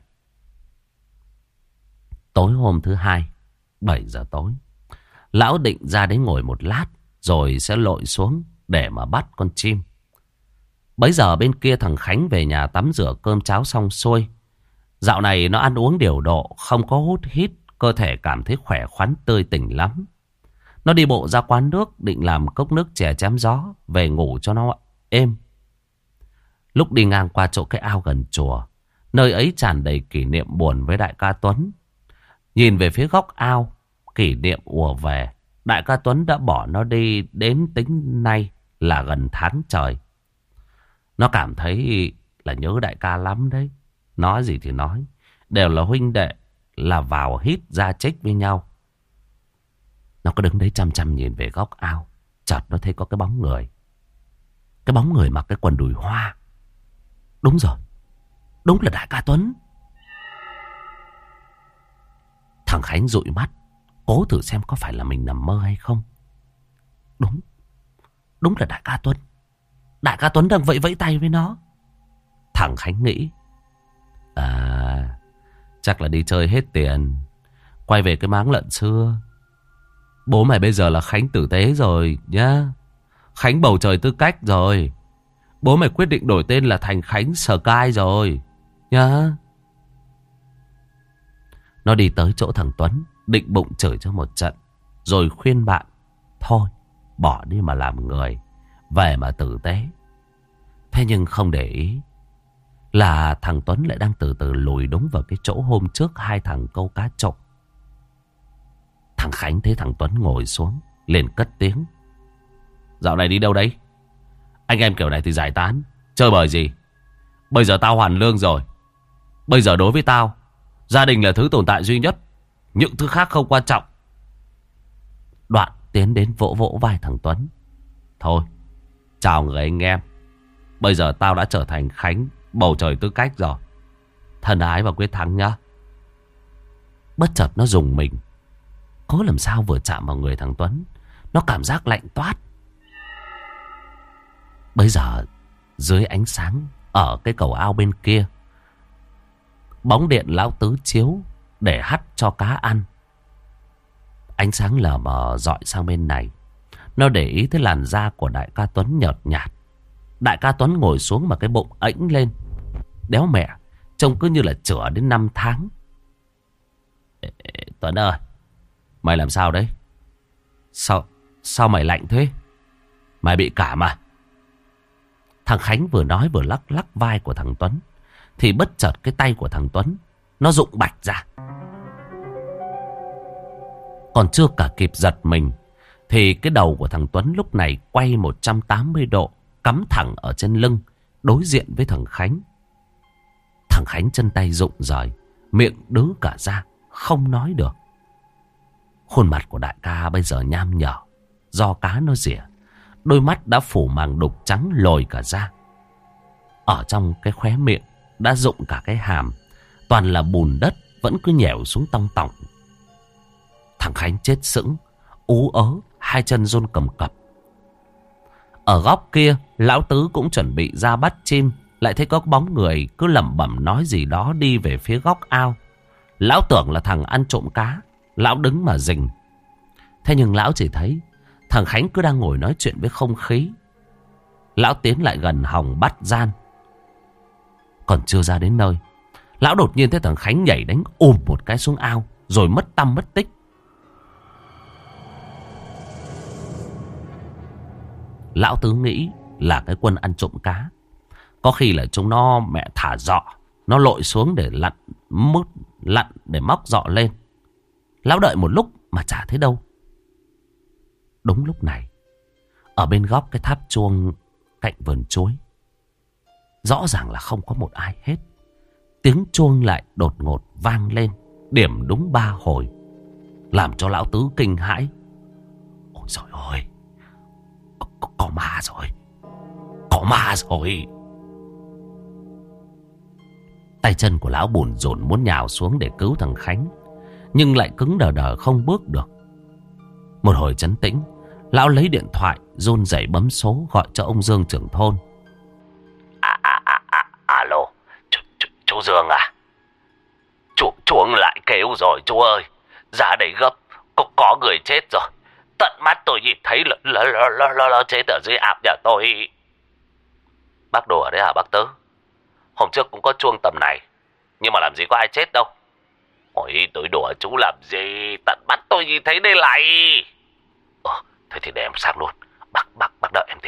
Tối hôm thứ 2, 7 giờ tối, lão định ra đấy ngồi một lát rồi sẽ lội xuống để mà bắt con chim. Bấy giờ bên kia thằng Khánh về nhà tắm rửa cơm cháo xong xuôi. Dạo này nó ăn uống điều độ, không có hút hít, cơ thể cảm thấy khỏe khoắn tươi tỉnh lắm. Nó đi bộ ra quán nước định làm cốc nước chè chém gió về ngủ cho nó êm. Lúc đi ngang qua chỗ cái ao gần chùa, nơi ấy tràn đầy kỷ niệm buồn với đại ca Tuấn. Nhìn về phía góc ao, kỷ niệm ùa về. Đại ca Tuấn đã bỏ nó đi đến tính nay là gần tháng trời. Nó cảm thấy là nhớ đại ca lắm đấy. Nói gì thì nói, đều là huynh đệ, là vào hít ra chết với nhau. Nó cứ đứng đấy chăm nhìn về góc ao. Chợt nó thấy có cái bóng người. Cái bóng người mặc cái quần đùi hoa. Đúng rồi, đúng là đại ca Tuấn. Thằng Khánh dụi mắt, cố thử xem có phải là mình nằm mơ hay không. Đúng là đại ca Tuấn. Đại ca Tuấn đang vẫy tay với nó. Thằng Khánh nghĩ, chắc là đi chơi hết tiền, quay về cái máng lợn xưa. Bố mày bây giờ là Khánh tử tế rồi nhá. Khánh bầu trời tư cách rồi. Bố mày quyết định đổi tên là thành Khánh Sky rồi nhá. Nó đi tới chỗ thằng Tuấn, định bụng chửi cho một trận, rồi khuyên bạn, thôi bỏ đi mà làm người, về mà tử tế. Thế nhưng không để ý là thằng Tuấn lại đang từ từ lùi đúng vào cái chỗ hôm trước 2 thằng câu cá trộm. Thằng Khánh thấy thằng Tuấn ngồi xuống, liền cất tiếng, dạo này đi đâu đấy? Anh em kiểu này thì giải tán, chơi bời gì? Bây giờ tao hoàn lương rồi. Bây giờ đối với tao, gia đình là thứ tồn tại duy nhất. Những thứ khác không quan trọng. Đoạn tiến đến vỗ vai thằng Tuấn. Thôi, chào người anh em. Bây giờ tao đã trở thành Khánh bầu trời tư cách rồi. Thân ái và quyết thắng nhá. Bất chợt nó rùng mình. Có làm sao vừa chạm vào người thằng Tuấn, nó cảm giác lạnh toát. Bây giờ dưới ánh sáng ở cái cầu ao bên kia, bóng điện lão Tứ chiếu để hắt cho cá ăn. Ánh sáng lờ mờ dọi sang bên này. Nó để ý tới làn da của đại ca Tuấn nhợt nhạt. Đại ca Tuấn ngồi xuống mà cái bụng ẫnh lên, đéo mẹ, trông cứ như là chữa đến 5 tháng. Tuấn ơi, mày làm sao đấy? Sao mày lạnh thế? Mày bị cảm à? Thằng Khánh vừa nói vừa lắc vai của thằng Tuấn, thì bất chợt cái tay của thằng Tuấn nó rụng bạch ra. Còn chưa cả kịp giật mình thì cái đầu của thằng Tuấn lúc này quay 180 độ, cắm thẳng ở trên lưng, đối diện với thằng Khánh. Thằng Khánh chân tay rụng rời, miệng đứ cả ra, không nói được. Khuôn mặt của đại ca bây giờ nham nhở, do cá nó rỉa. đôi mắt đã phủ màng đục trắng lồi cả ra. Ở trong cái khóe miệng đã rụng cả cái hàm, toàn là bùn đất vẫn cứ nhèo xuống tong tỏng. Thằng Khánh chết sững, ú ớ, hai chân run cầm cập. Ở góc kia, lão Tứ cũng chuẩn bị ra bắt chim, lại thấy có bóng người cứ lẩm bẩm nói gì đó đi về phía góc ao. Lão tưởng là thằng ăn trộm cá, lão đứng mà rình. Thế nhưng lão chỉ thấy thằng Khánh cứ đang ngồi nói chuyện với không khí. Lão tiến lại gần hòng bắt gian. Còn chưa ra đến nơi, lão đột nhiên thấy thằng Khánh nhảy đánh ùm một cái xuống ao, rồi mất tăm mất tích. Lão Tứ nghĩ là cái quân ăn trộm cá. Có khi là chúng nó mẹ thả giọ, nó lội xuống để lặn để móc giọ lên. Lão đợi một lúc mà chả thấy đâu. Đúng lúc này, ở bên góc cái tháp chuông cạnh vườn chuối, rõ ràng là không có một ai hết. Tiếng chuông lại đột ngột vang lên, điểm đúng 3 hồi, làm cho lão Tứ kinh hãi. Ôi giời ơi, có ma rồi, có ma rồi. Tay chân của lão bủn rủn muốn nhào xuống để cứu thằng Khánh, nhưng lại cứng đờ đờ không bước được. Một hồi trấn tĩnh, lão lấy điện thoại run rẩy bấm số gọi cho ông Dương trưởng thôn. Alo, chú Dương à? Chuông lại kêu rồi chú ơi, ra đây gấp, có người chết rồi. Tận mắt tôi nhìn thấy nó chết ở dưới ạp nhà tôi. Bác đùa đấy hả bác Tứ? Hôm trước cũng có chuông tầm này, nhưng mà làm gì có ai chết đâu. Ôi tôi đùa chú làm gì, tận mắt tôi nhìn thấy đây lại. Thế thì để em sang luôn. Bác đợi em tí.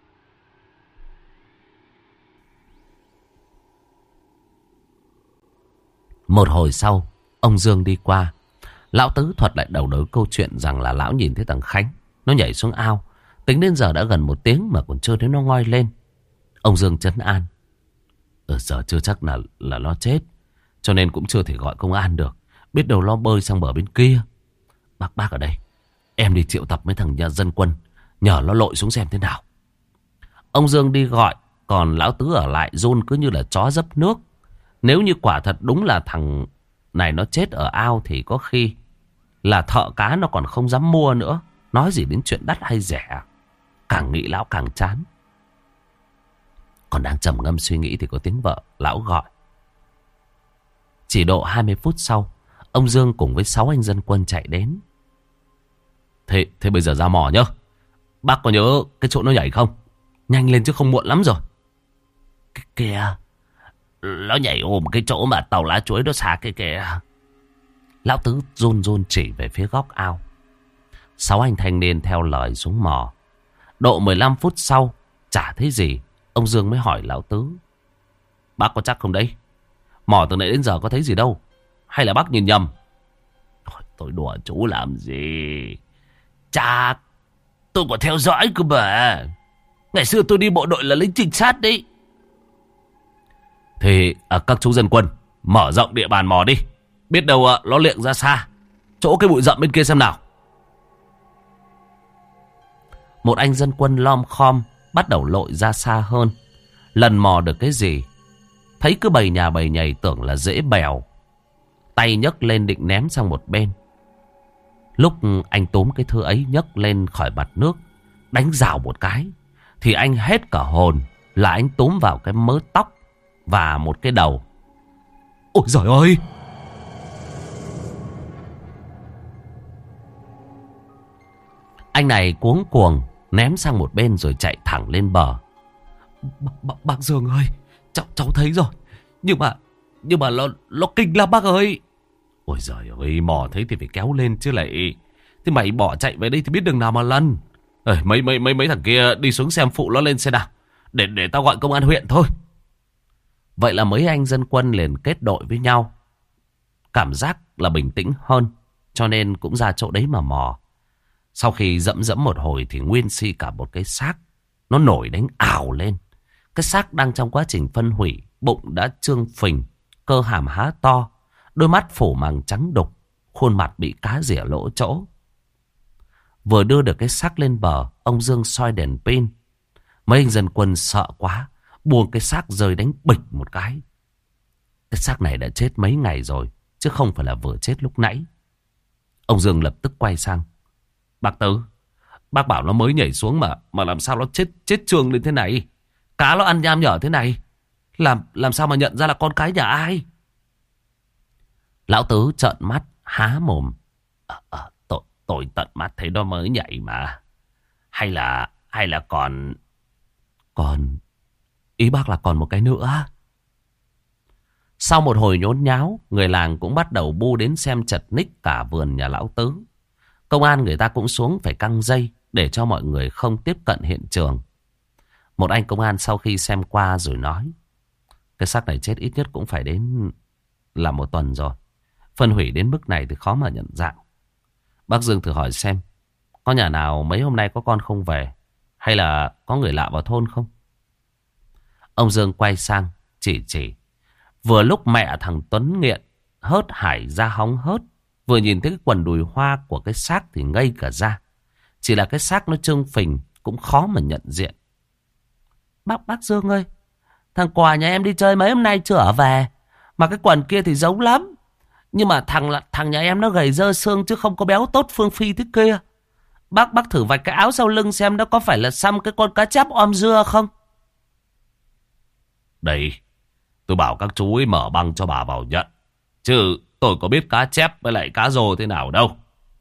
Một hồi sau, ông Dương đi qua. Lão Tứ thuật lại đầu đuôi câu chuyện rằng là lão nhìn thấy thằng Khánh nó nhảy xuống ao. Tính đến giờ đã gần 1 tiếng mà còn chưa thấy nó ngoi lên. Ông Dương trấn an. Giờ chưa chắc là nó chết, cho nên cũng chưa thể gọi công an được. Biết đâu nó bơi sang bờ bên kia. Bác ở đây, em đi triệu tập mấy thằng nhà dân quân, nhờ nó lội xuống xem thế nào. Ông Dương đi gọi, còn lão Tứ ở lại run cứ như là chó dấp nước. Nếu như quả thật đúng là thằng này nó chết ở ao thì có khi là thợ cá nó còn không dám mua nữa. Nói gì đến chuyện đắt hay rẻ. Càng nghĩ lão càng chán. Còn đang trầm ngâm suy nghĩ thì có tiếng vợ lão gọi. Chỉ độ 20 phút sau, ông Dương cùng với 6 anh dân quân chạy đến. Thế bây giờ ra mò nhá. Bác có nhớ cái chỗ nó nhảy không? Nhanh lên chứ không muộn lắm rồi. Kìa, nó nhảy ôm cái chỗ mà tàu lá chuối nó xả cái kìa. Lão Tứ run run chỉ về phía góc ao. 6 anh thanh niên theo lời xuống mò. Độ 15 phút sau, chả thấy gì. Ông Dương mới hỏi lão Tứ. Bác có chắc không đấy? Mò từ nãy đến giờ có thấy gì đâu? Hay là bác nhìn nhầm? Tôi đùa chú làm gì? Chà, tôi còn theo dõi cơ mà. Ngày xưa tôi đi bộ đội là lính trinh sát đấy. Thì các chú dân quân mở rộng địa bàn mò đi. Biết đâu nó liệng ra xa, chỗ cái bụi rậm bên kia xem nào. Một anh dân quân lom khom bắt đầu lội ra xa hơn. Lần mò được cái gì, thấy cứ bầy nhà bầy nhầy tưởng là dễ bèo. Tay nhấc lên định ném sang một bên. Lúc anh túm cái thứ ấy nhấc lên khỏi mặt nước, đánh rào một cái, thì anh hết cả hồn là anh túm vào cái mớ tóc và một cái đầu. Ôi giời ơi! Anh này cuống cuồng ném sang một bên rồi chạy thẳng lên bờ. Bác Dương ơi, cháu thấy rồi. Nhưng mà nó kinh lắm bác ơi. Ôi giời ơi, mò thấy thì phải kéo lên chứ lại. Thế mày bỏ chạy về đây thì biết đường nào mà lăn. Mấy thằng kia đi xuống xem phụ nó lên xe nào. Để tao gọi công an huyện thôi. Vậy là mấy anh dân quân liền kết đội với nhau. Cảm giác là bình tĩnh hơn, cho nên cũng ra chỗ đấy mà mò. Sau khi dẫm một hồi thì nguyên si cả một cái xác nó nổi đánh ào lên. Cái xác đang trong quá trình phân hủy, bụng đã trương phình, cơ hàm há to, đôi mắt phủ màng trắng đục, khuôn mặt bị cá rỉa lỗ chỗ. Vừa đưa được cái xác lên bờ, ông Dương soi đèn pin. Mấy anh dân quân sợ quá, buông cái xác rơi đánh bịch một cái. Cái xác này đã chết mấy ngày rồi, chứ không phải là vừa chết lúc nãy. Ông Dương lập tức quay sang. Bác Tứ, bác bảo nó mới nhảy xuống mà làm sao nó chết trường lên thế này? Cá nó ăn nham nhở thế này, làm sao mà nhận ra là con cái nhà ai? Lão Tứ trợn mắt há mồm. Tôi tận mắt thấy nó mới nhảy mà. Hay là còn ý bác là còn một cái nữa. Sau một hồi nhốn nháo, người làng cũng bắt đầu bu đến xem chật ních cả vườn nhà lão Tứ. Công an người ta cũng xuống phải căng dây để cho mọi người không tiếp cận hiện trường. Một anh công an sau khi xem qua rồi nói: cái xác này chết ít nhất cũng phải đến là 1 tuần rồi. Phân hủy đến mức này thì khó mà nhận dạng. Bác Dương thử hỏi xem, có nhà nào mấy hôm nay có con không về, hay là có người lạ vào thôn không? Ông Dương quay sang chỉ. Vừa lúc mẹ thằng Tuấn nghiện hớt hải ra hóng hớt, vừa nhìn thấy cái quần đùi hoa của cái xác thì ngây cả ra. Chỉ là cái xác nó trương phình, cũng khó mà nhận diện. Bác Dương ơi, thằng Quà nhà em đi chơi mấy hôm nay chưa ở về, mà cái quần kia thì giống lắm. Nhưng mà thằng nhà em nó gầy dơ xương chứ không có béo tốt phương phi thế kia. Bác thử vạch cái áo sau lưng xem nó có phải là xăm cái con cá chép om dưa không? Đây, tôi bảo các chú ấy mở băng cho bà vào nhận. Chứ tôi có biết cá chép với lại cá rô thế nào đâu.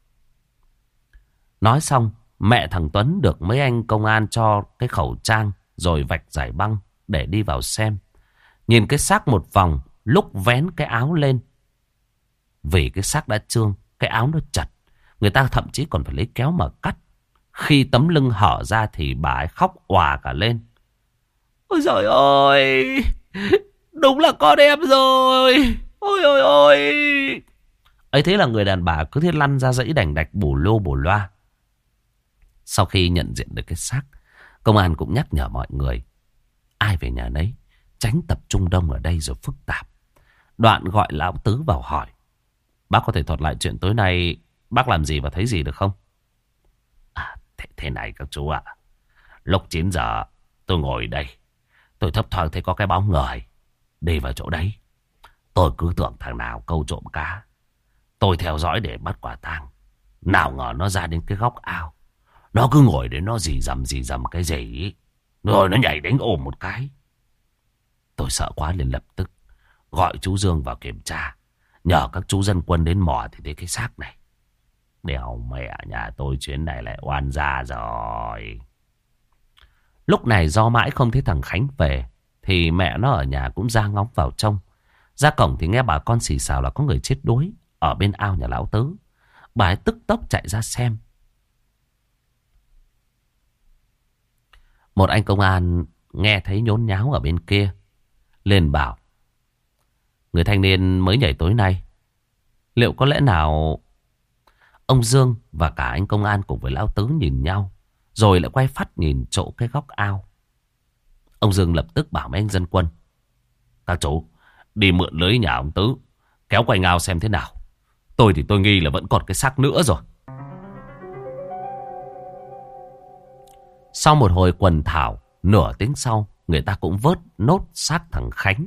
Nói xong, mẹ thằng Tuấn được mấy anh công an cho cái khẩu trang rồi vạch giải băng để đi vào xem. Nhìn cái xác một vòng, lúc vén cái áo lên. Vì cái xác đã trương, cái áo nó chật, người ta thậm chí còn phải lấy kéo mà cắt. Khi tấm lưng hở ra thì bà ấy khóc òa cả lên. Ôi giời ơi, đúng là con em rồi. Ôi ôi ôi. Ấy thế là người đàn bà cứ thế lăn ra dãy đành đạch bù lô bù loa. Sau khi nhận diện được cái xác, công an cũng nhắc nhở mọi người ai về nhà nấy, tránh tập trung đông ở đây rồi phức tạp. Đoạn gọi lão Tứ vào hỏi: bác có thể thuật lại chuyện tối nay bác làm gì và thấy gì được không? Thế này các chú ạ. Lúc 9 giờ tôi ngồi đây, tôi thấp thoáng thấy có cái bóng người đi vào chỗ đấy. Tôi cứ tưởng thằng nào câu trộm cá. Tôi theo dõi để bắt quả tang. Nào ngờ nó ra đến cái góc ao. Nó cứ ngồi đấy nó rì rầm cái gì ấy. Rồi nó nhảy đánh ôm một cái. Tôi sợ quá liền lập tức gọi chú Dương vào kiểm tra. Nhờ các chú dân quân đến mò thì thấy cái xác này. Đèo mẹ nhà tôi chuyến này lại oan gia rồi. Lúc này do mãi không thấy thằng Khánh về, thì mẹ nó ở nhà cũng ra ngóng vào trong. Ra cổng thì nghe bà con xì xào là có người chết đuối ở bên ao nhà lão Tứ. Bà ấy tức tốc chạy ra xem. Một anh công an nghe thấy nhốn nháo ở bên kia, liền bảo: người thanh niên mới nhảy tối nay, liệu có lẽ nào... Ông Dương và cả anh công an cùng với lão Tứ nhìn nhau, rồi lại quay phát nhìn chỗ cái góc ao. Ông Dương lập tức bảo mấy anh dân quân: các chú đi mượn lưới nhà ông Tứ, kéo quanh ao xem thế nào. Tôi thì tôi nghi là vẫn còn cái xác nữa rồi. Sau một hồi quần thảo, nửa tiếng sau, người ta cũng vớt nốt xác thằng Khánh.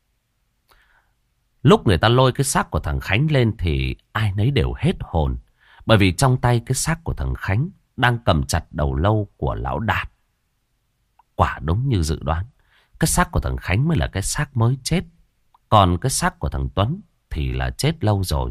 Lúc người ta lôi cái xác của thằng Khánh lên thì ai nấy đều hết hồn. Bởi vì trong tay cái xác của thằng Khánh đang cầm chặt đầu lâu của lão Đạt. Quả đúng như dự đoán, cái xác của thằng Khánh mới là cái xác mới chết. Còn cái xác của thằng Tuấn thì là chết lâu rồi.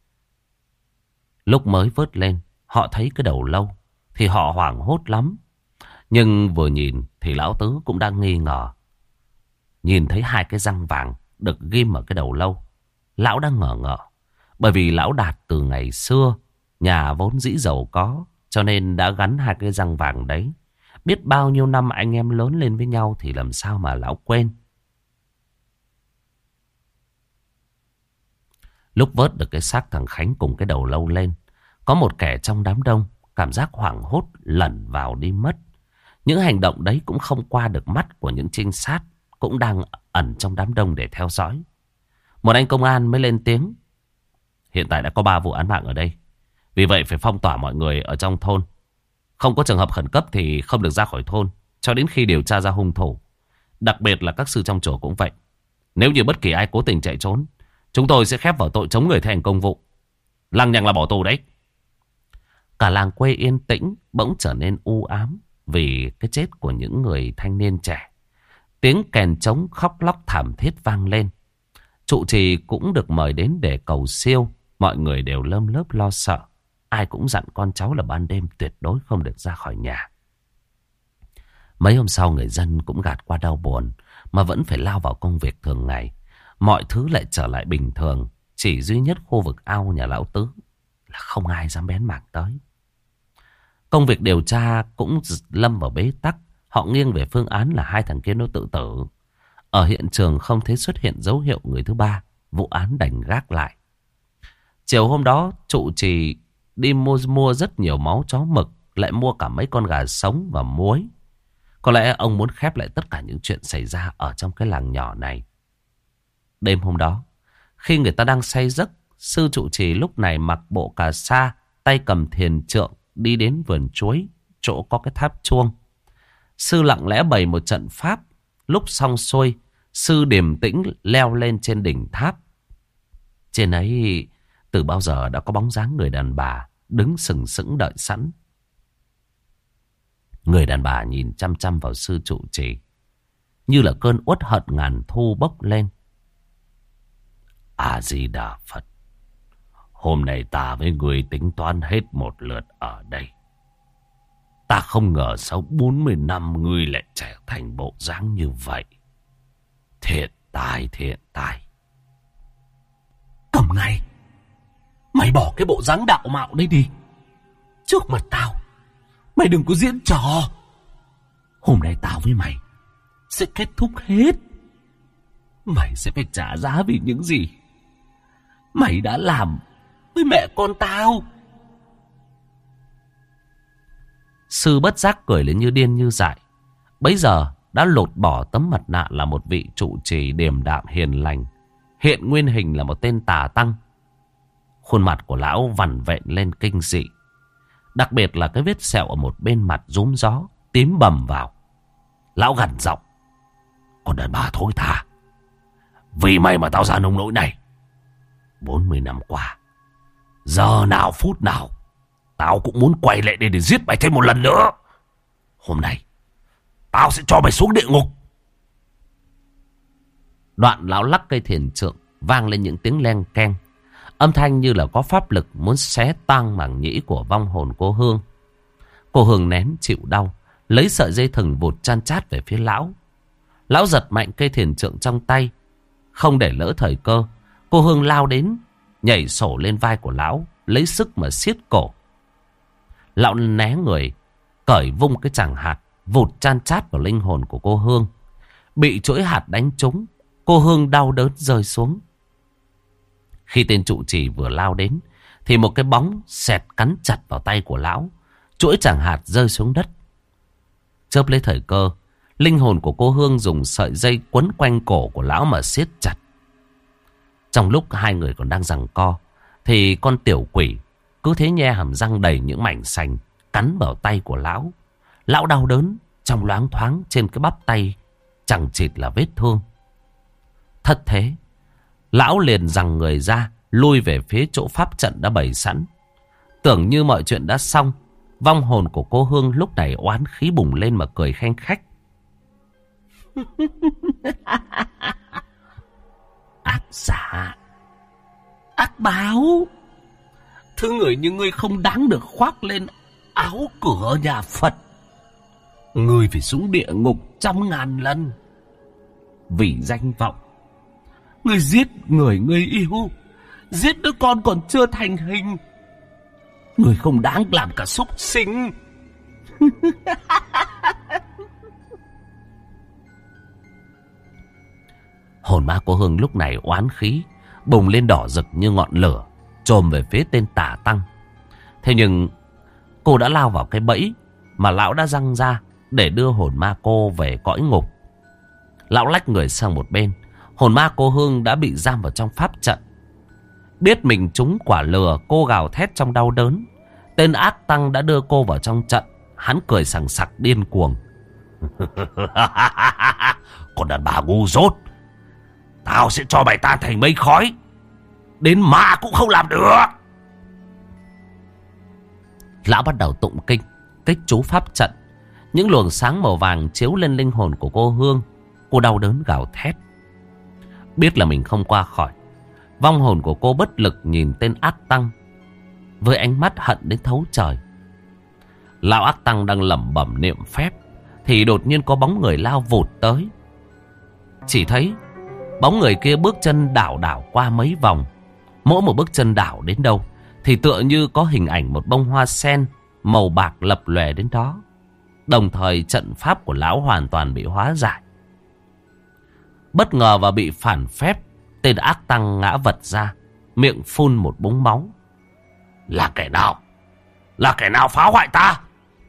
Lúc mới vớt lên, họ thấy cái đầu lâu thì họ hoảng hốt lắm. Nhưng vừa nhìn thì lão Tứ cũng đang nghi ngờ. Nhìn thấy 2 cái răng vàng được ghim ở cái đầu lâu, lão đang ngờ ngợ. Bởi vì lão Đạt từ ngày xưa, nhà vốn dĩ giàu có, cho nên đã gắn 2 cái răng vàng đấy. Biết bao nhiêu năm anh em lớn lên với nhau thì làm sao mà lão quên. Lúc vớt được cái xác thằng Khánh cùng cái đầu lâu lên, có một kẻ trong đám đông cảm giác hoảng hốt lẩn vào đi mất. Những hành động đấy cũng không qua được mắt của những trinh sát cũng đang ẩn trong đám đông để theo dõi. Một anh công an mới lên tiếng: hiện tại đã có 3 vụ án mạng ở đây, vì vậy phải phong tỏa mọi người ở trong thôn Không có trường hợp khẩn cấp thì không được ra khỏi thôn cho đến khi điều tra ra hung thủ. Đặc biệt là các sư trong chùa cũng vậy. Nếu như bất kỳ ai cố tình chạy trốn, chúng tôi sẽ khép vào tội chống người thi hành công vụ. Lăng nhằng là bỏ tù đấy. Cả làng quê yên tĩnh bỗng trở nên u ám vì cái chết của những người thanh niên trẻ. Tiếng kèn trống khóc lóc thảm thiết vang lên. Trụ trì cũng được mời đến để cầu siêu. Mọi người đều lơm lớp lo sợ. Ai cũng dặn con cháu là ban đêm tuyệt đối không được ra khỏi nhà. Mấy hôm sau người dân cũng gạt qua đau buồn mà vẫn phải lao vào công việc thường ngày. Mọi thứ lại trở lại bình thường. Chỉ duy nhất khu vực ao nhà lão Tứ là không ai dám bén mảng tới. Công việc điều tra cũng lâm vào bế tắc. Họ nghiêng về phương án là hai thằng kia nó tự tử. Ở hiện trường không thấy xuất hiện dấu hiệu người thứ ba. Vụ án đành gác lại. Chiều hôm đó trụ trì đi mua rất nhiều máu chó mực. Lại mua cả mấy con gà sống và muối. Có lẽ ông muốn khép lại tất cả những chuyện xảy ra ở trong cái làng nhỏ này. Đêm hôm đó, khi người ta đang say giấc, sư trụ trì lúc này mặc bộ cà sa, tay cầm thiền trượng, đi đến vườn chuối, chỗ có cái tháp chuông. Sư lặng lẽ bày một trận pháp. Lúc xong xuôi, sư điềm tĩnh leo lên trên đỉnh tháp. Trên ấy, từ bao giờ đã có bóng dáng người đàn bà đứng sừng sững đợi sẵn. Người đàn bà nhìn chăm chăm vào sư trụ trì, như là cơn uất hận ngàn thu bốc lên. A Di Đà Phật, hôm nay ta với người tính toán hết một lượt ở đây. Ta không ngờ sau 40 năm ngươi lại trở thành bộ dáng như vậy. Thiện tai, thiện tai. Cầm ngay, mày bỏ cái bộ dáng đạo mạo đấy đi. Trước mặt tao, mày đừng có diễn trò. Hôm nay tao với mày sẽ kết thúc hết. Mày sẽ phải trả giá vì những gì mày đã làm với mẹ con tao. Sư bất giác cười lên như điên như dại. Bấy giờ đã lột bỏ tấm mặt nạ là một vị trụ trì điềm đạm hiền lành, hiện nguyên hình là một tên tà tăng. Khuôn mặt của lão vằn vện lên kinh dị. Đặc biệt là cái vết sẹo ở một bên mặt rúm gió, tím bầm vào. Lão gằn giọng: Con đàn bà thối tha, vì mày mà tao ra nông nỗi này. 40 năm qua, giờ nào phút nào tao cũng muốn quay lại đây để giết mày thêm một lần nữa. Hôm nay tao sẽ cho mày xuống địa ngục. Đoạn lão lắc cây thiền trượng, vang lên những tiếng leng keng, âm thanh như là có pháp lực muốn xé toang màng nhĩ của vong hồn cô Hương. Cô Hương nén chịu đau, lấy sợi dây thừng vụt chan chát về phía lão. Lão giật mạnh cây thiền trượng trong tay, không để lỡ thời cơ. Cô Hương lao đến, nhảy sổ lên vai của lão, lấy sức mà siết cổ. Lão né người, cởi vung cái chàng hạt, vụt chan chát vào linh hồn của cô Hương. Bị chuỗi hạt đánh trúng, cô Hương đau đớn rơi xuống. Khi tên trụ trì vừa lao đến, thì một cái bóng xẹt cắn chặt vào tay của lão. Chuỗi chàng hạt rơi xuống đất. Chớp lấy thời cơ, linh hồn của cô Hương dùng sợi dây quấn quanh cổ của lão mà siết chặt. Trong lúc hai người còn đang giằng co, thì con tiểu quỷ cứ thế nhe hàm răng đầy những mảnh sành cắn vào tay của lão. Lão đau đớn, trong loáng thoáng trên cái bắp tay chẳng chịt là vết thương. Thất thế, lão liền giằng người ra, lui về phía chỗ pháp trận đã bày sẵn. Tưởng như mọi chuyện đã xong, vong hồn của cô Hương lúc này oán khí bùng lên mà cười khanh khách. Ác giả, ác báo. Thứ người như ngươi không đáng được khoác lên áo cửa nhà Phật. Ngươi phải xuống địa ngục 100.000 lần. Vì danh vọng, ngươi giết người ngươi yêu, giết đứa con còn chưa thành hình. Ngươi không đáng làm cả súc sinh. Hồn ma cô Hương lúc này oán khí bùng lên đỏ rực như ngọn lửa, chồm về phía tên tà tăng. Thế nhưng cô đã lao vào cái bẫy mà lão đã giăng ra để đưa hồn ma cô về cõi ngục. Lão lách người sang một bên, hồn ma cô Hương đã bị giam vào trong pháp trận. Biết mình trúng quả lừa, cô gào thét trong đau đớn. Tên ác tăng đã đưa cô vào trong trận, hắn cười sằng sặc điên cuồng. Còn đàn bà ngu dốt, tao sẽ cho mày tan thành mây khói, đến ma cũng không làm được. Lão bắt đầu tụng kinh, kích chú pháp trận. Những luồng sáng màu vàng chiếu lên linh hồn của cô Hương. Cô đau đớn gào thét. Biết là mình không qua khỏi, vong hồn của cô bất lực nhìn tên ác tăng với ánh mắt hận đến thấu trời. Lão ác tăng đang lẩm bẩm niệm phép thì đột nhiên có bóng người lao vụt tới. Chỉ thấy bóng người kia bước chân đảo đảo qua mấy vòng. Mỗi một bước chân đảo đến đâu thì tựa như có hình ảnh một bông hoa sen màu bạc lập lòe đến đó. Đồng thời trận pháp của lão hoàn toàn bị hóa giải. Bất ngờ và bị phản phép, tên ác tăng ngã vật ra, miệng phun một búng máu. Là kẻ nào? Là kẻ nào phá hoại ta?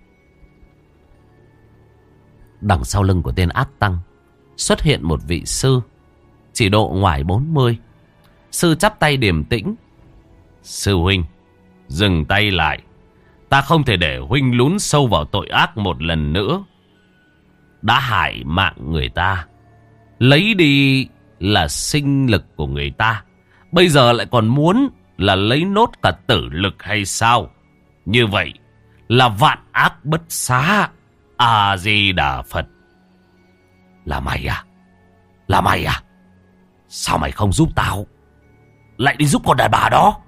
Đằng sau lưng của tên ác tăng xuất hiện một vị sư, chỉ độ ngoài 40. Sư chắp tay điềm tĩnh. Sư huynh, dừng tay lại. Ta không thể để huynh lún sâu vào tội ác một lần nữa. Đã hại mạng người ta, lấy đi là sinh lực của người ta, bây giờ lại còn muốn là lấy nốt cả tử lực hay sao? Như vậy là vạn ác bất xá. A-di-đà Phật. Là mày à? Là mày à? Sao mày không giúp tao, lại đi giúp con đàn bà đó?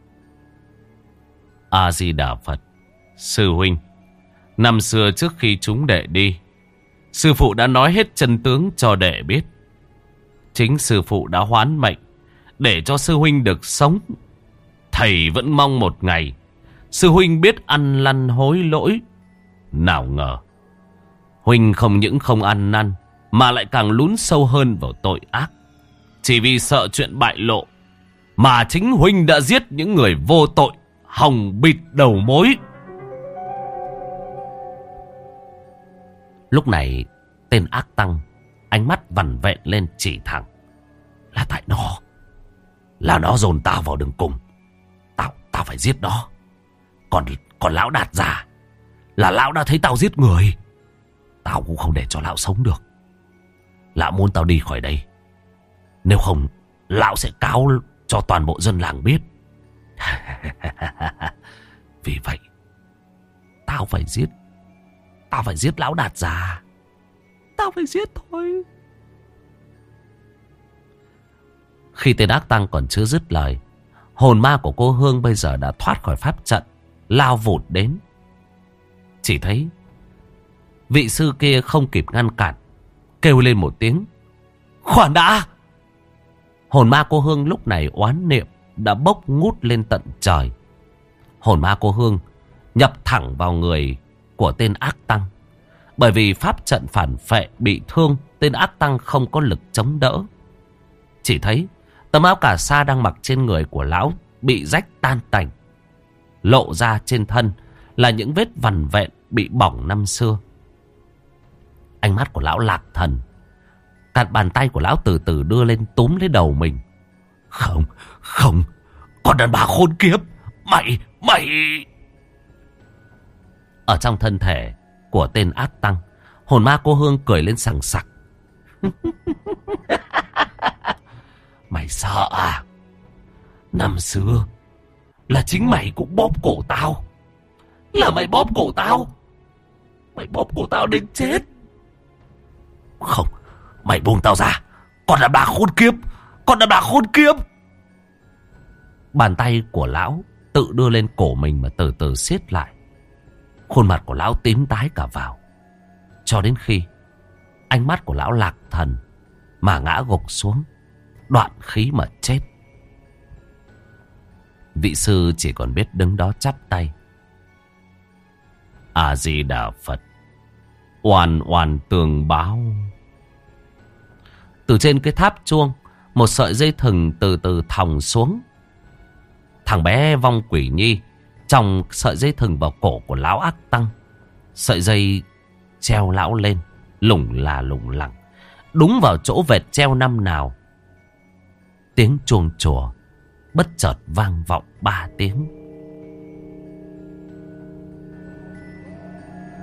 A-di-đà Phật. Sư huynh, năm xưa trước khi chúng đệ đi, sư phụ đã nói hết chân tướng cho đệ biết. Chính sư phụ đã hoán mệnh để cho sư huynh được sống. Thầy vẫn mong một ngày sư huynh biết ăn năn hối lỗi. Nào ngờ huynh không những không ăn năn mà lại càng lún sâu hơn vào tội ác. Chỉ vì sợ chuyện bại lộ mà chính huynh đã giết những người vô tội, hòng bịt đầu mối. Lúc này tên ác tăng ánh mắt vằn vện lên chỉ thẳng. Là tại nó, là nó dồn tao vào đường cùng. Tao phải giết nó. Còn lão Đạt già, là lão đã thấy tao giết người, tao cũng không để cho lão sống được. Lão muốn tao đi khỏi đây, nếu không lão sẽ cáo cho toàn bộ dân làng biết. Vì vậy tao phải giết lão Đạt già. Tao phải giết thôi. Khi tên ác tăng còn chưa dứt lời, hồn ma của cô Hương bây giờ đã thoát khỏi pháp trận, lao vụt đến. Chỉ thấy vị sư kia không kịp ngăn cản, kêu lên một tiếng: khoan đã! Hồn ma cô Hương lúc này oán niệm đã bốc ngút lên tận trời. Hồn ma cô Hương nhập thẳng vào người của tên ác tăng. Bởi vì pháp trận phản phệ bị thương, tên ác tăng không có lực chống đỡ. Chỉ thấy tấm áo cà sa đang mặc trên người của lão bị rách tan tành. Lộ ra trên thân là những vết vằn vện bị bỏng năm xưa. Ánh mắt của lão lạc thần. Cạt bàn tay của lão từ từ đưa lên túm lấy đầu mình. Không, con đàn bà khốn kiếp, mày... Ở trong thân thể của tên ác tăng, hồn ma cô Hương cười lên sằng sặc. Mày sợ à? Năm xưa là chính mày cũng bóp cổ tao. Là mày bóp cổ tao. Mày bóp cổ tao đến chết. Không, mày buông tao ra. Con đàn bà khốn kiếp. Con đàn bà khốn kiếp. Bàn tay của lão tự đưa lên cổ mình mà từ từ siết lại. Khuôn mặt của lão tím tái cả vào. Cho đến khi ánh mắt của lão lạc thần mà ngã gục xuống, đoạn khí mà chết. Vị sư chỉ còn biết đứng đó chắp tay. A-di-đà Phật, oan oan tường báo. Từ trên cái tháp chuông, một sợi dây thừng từ từ thòng xuống. Thằng bé vong quỷ nhi trong sợi dây thừng vào cổ của lão ác tăng. Sợi dây treo lão lên, lủng là lủng lẳng, đúng vào chỗ vệt treo năm nào. Tiếng chuông chùa bất chợt vang vọng 3 tiếng.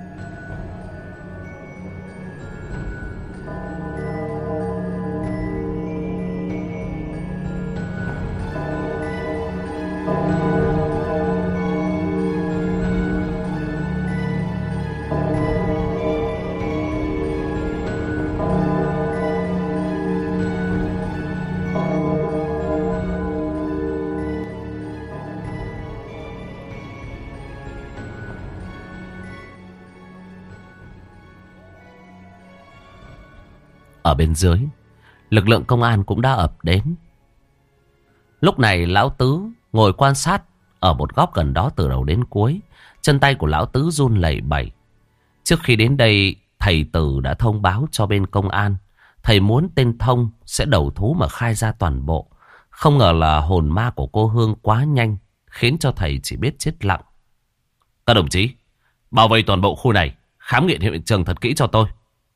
Ở bên dưới, lực lượng công an cũng đã ập đến. Lúc này lão Tứ ngồi quan sát ở một góc gần đó từ đầu đến cuối. Chân tay của lão Tứ run lẩy bẩy. Trước khi đến đây, thầy Từ đã thông báo cho bên công an. Thầy muốn tên Thông sẽ đầu thú mà khai ra toàn bộ. Không ngờ là hồn ma của cô Hương quá nhanh, khiến cho thầy chỉ biết chết lặng. Các đồng chí, bảo vệ toàn bộ khu này, khám nghiệm hiện trường thật kỹ cho tôi.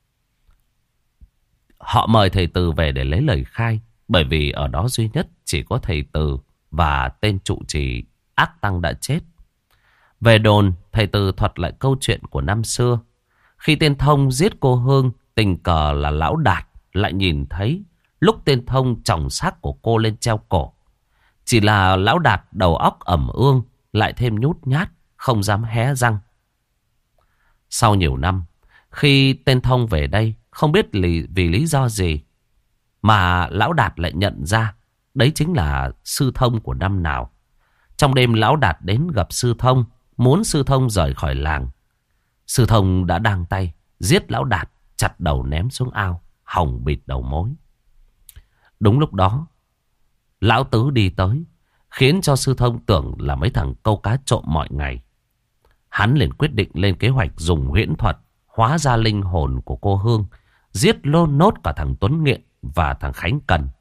Họ mời thầy Từ về để lấy lời khai, bởi vì ở đó duy nhất chỉ có thầy Từ và tên trụ trì ác tăng đã chết. Về đồn, thầy Từ thuật lại câu chuyện của năm xưa. Khi tên Thông giết cô Hương, tình cờ là lão Đạt lại nhìn thấy lúc tên Thông chồng xác của cô lên treo cổ. Chỉ là lão Đạt đầu óc ẩm ương, lại thêm nhút nhát, không dám hé răng. Sau nhiều năm, khi tên Thông về đây, không biết vì lý do gì mà lão Đạt lại nhận ra đấy chính là sư Thông của năm nào. Trong đêm lão Đạt đến gặp sư Thông, muốn sư Thông rời khỏi làng. Sư Thông đã đăng tay giết lão Đạt, chặt đầu ném xuống ao, hòng bịt đầu mối. Đúng lúc đó, lão Tứ đi tới, khiến cho sư Thông tưởng là mấy thằng câu cá trộm mọi ngày. Hắn liền quyết định lên kế hoạch dùng huyễn thuật hóa ra linh hồn của cô Hương, giết lôn nốt cả thằng Tuấn Nghiện và thằng Khánh Cần.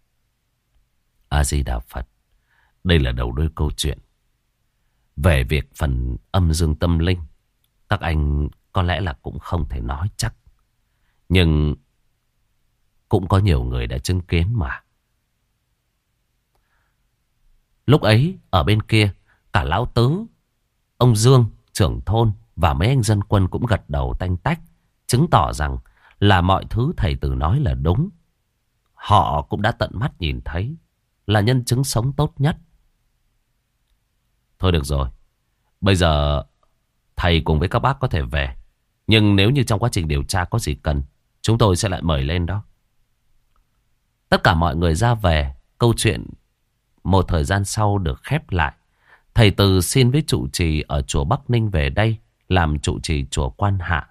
A Di Đà Phật. Đây là đầu đuôi câu chuyện. Về việc phần âm dương tâm linh, các anh có lẽ là cũng không thể nói chắc. Nhưng cũng có nhiều người đã chứng kiến mà. Lúc ấy, ở bên kia, cả lão Tứ, ông Dương, trưởng thôn và mấy anh dân quân cũng gật đầu tanh tách, chứng tỏ rằng là mọi thứ thầy Từ nói là đúng. Họ cũng đã tận mắt nhìn thấy, là nhân chứng sống tốt nhất. Thôi được rồi, bây giờ thầy cùng với các bác có thể về. Nhưng nếu như trong quá trình điều tra có gì cần, chúng tôi sẽ lại mời lên đó. Tất cả mọi người ra về. Câu chuyện một thời gian sau được khép lại. Thầy Từ xin với trụ trì ở chùa Bắc Ninh về đây làm trụ trì chùa Quan Hạ.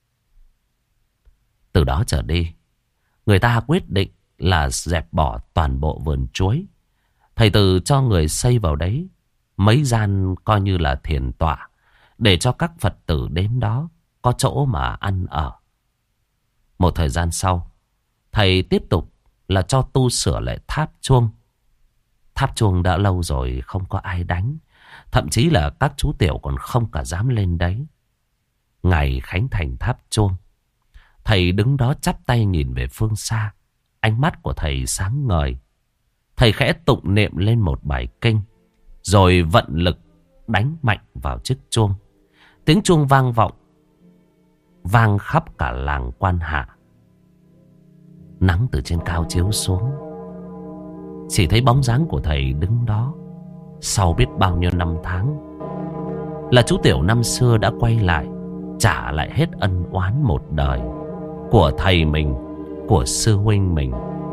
Từ đó trở đi, người ta quyết định là dẹp bỏ toàn bộ vườn chuối. Thầy Từ cho người xây vào đấy mấy gian coi như là thiền tọa, để cho các Phật tử đến đó có chỗ mà ăn ở. Một thời gian sau, thầy tiếp tục là cho tu sửa lại tháp chuông. Tháp chuông đã lâu rồi không có ai đánh. Thậm chí là các chú tiểu còn không cả dám lên đấy. Ngày khánh thành tháp chuông, thầy đứng đó chắp tay nhìn về phương xa. Ánh mắt của thầy sáng ngời. Thầy khẽ tụng niệm lên một bài kinh, rồi vận lực đánh mạnh vào chiếc chuông. Tiếng chuông vang vọng, vang khắp cả làng Quan Hạ. Nắng từ trên cao chiếu xuống, chỉ thấy bóng dáng của thầy đứng đó. Sau biết bao nhiêu năm tháng, là chú tiểu năm xưa đã quay lại, trả lại hết ân oán một đời của thầy mình, của sư huynh mình.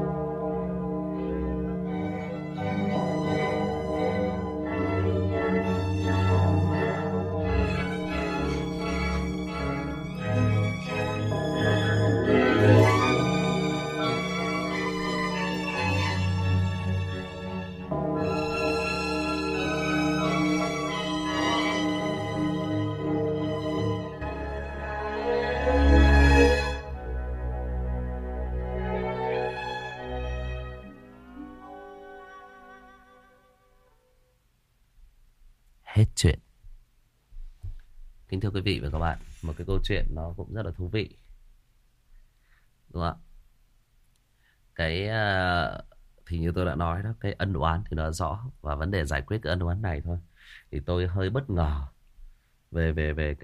Hết chuyện. Kính thưa quý vị và các bạn, một cái câu chuyện nó cũng rất là thú vị, đúng không ạ? Cái thì như tôi đã nói đó, cái ân oán thì nó rõ, và vấn đề giải quyết cái ân oán này thôi. Thì tôi hơi bất ngờ về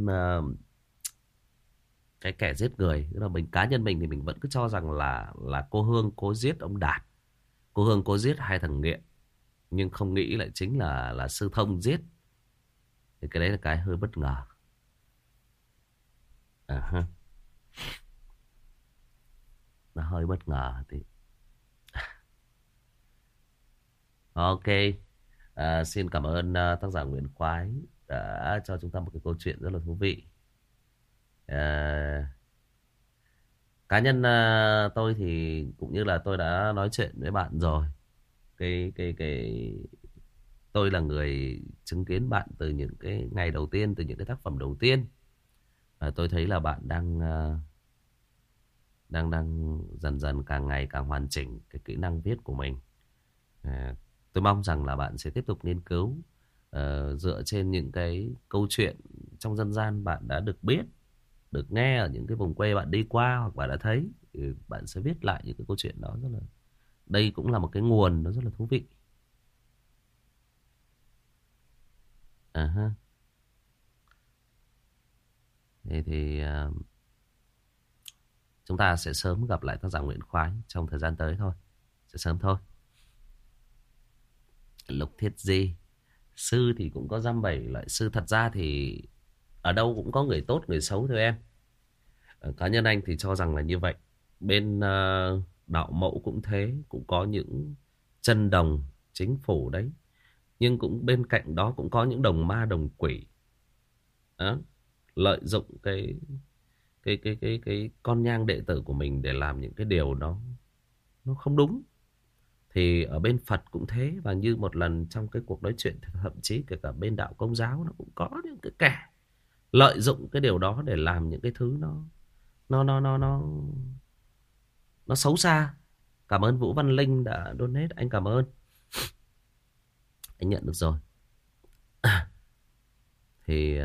cái kẻ giết người. Tức là cá nhân mình thì mình vẫn cứ cho rằng là cô Hương cố giết ông Đạt, cô Hương cố giết hai thằng nghiện, nhưng không nghĩ lại chính là sư Thông giết. Thì cái đấy là cái hơi bất ngờ. Nó hơi bất ngờ thì ok. Xin cảm ơn tác giả Nguyễn Khoái đã cho chúng ta một cái câu chuyện rất là thú vị. Cá nhân tôi thì cũng như là tôi đã nói chuyện với bạn rồi. Cái tôi là người chứng kiến bạn từ những cái ngày đầu tiên, từ những cái tác phẩm đầu tiên. Và tôi thấy là bạn đang dần dần càng ngày càng hoàn chỉnh cái kỹ năng viết của mình. Tôi mong rằng là bạn sẽ tiếp tục nghiên cứu dựa trên những cái câu chuyện trong dân gian bạn đã được biết, được nghe ở những cái vùng quê bạn đi qua hoặc bạn đã thấy, thì bạn sẽ viết lại những cái câu chuyện đó. Rất là, đây cũng là một cái nguồn nó rất là thú vị. Ha. Thế thì chúng ta sẽ sớm gặp lại tác giả Nguyễn Khoái trong thời gian tới thôi. Sẽ sớm thôi. Lục Thiết Di. Sư thì cũng có dăm bảy loại sư. Thật ra thì ở đâu cũng có người tốt người xấu thôi em. Cá nhân anh thì cho rằng là như vậy. Bên đạo mẫu cũng thế. Cũng có những chân đồng chính phủ đấy. Nhưng cũng bên cạnh đó cũng có những đồng ma đồng quỷ. Đó. Lợi dụng cái con nhang đệ tử của mình để làm những cái điều nó không đúng. Thì ở bên Phật cũng thế. Và như một lần trong cái cuộc nói chuyện, thậm chí kể cả bên đạo Công giáo, nó cũng có những cái kẻ lợi dụng cái điều đó để làm những cái thứ nó xấu xa. Cảm ơn Vũ Văn Linh đã donate, anh cảm ơn. Anh nhận được rồi. Thì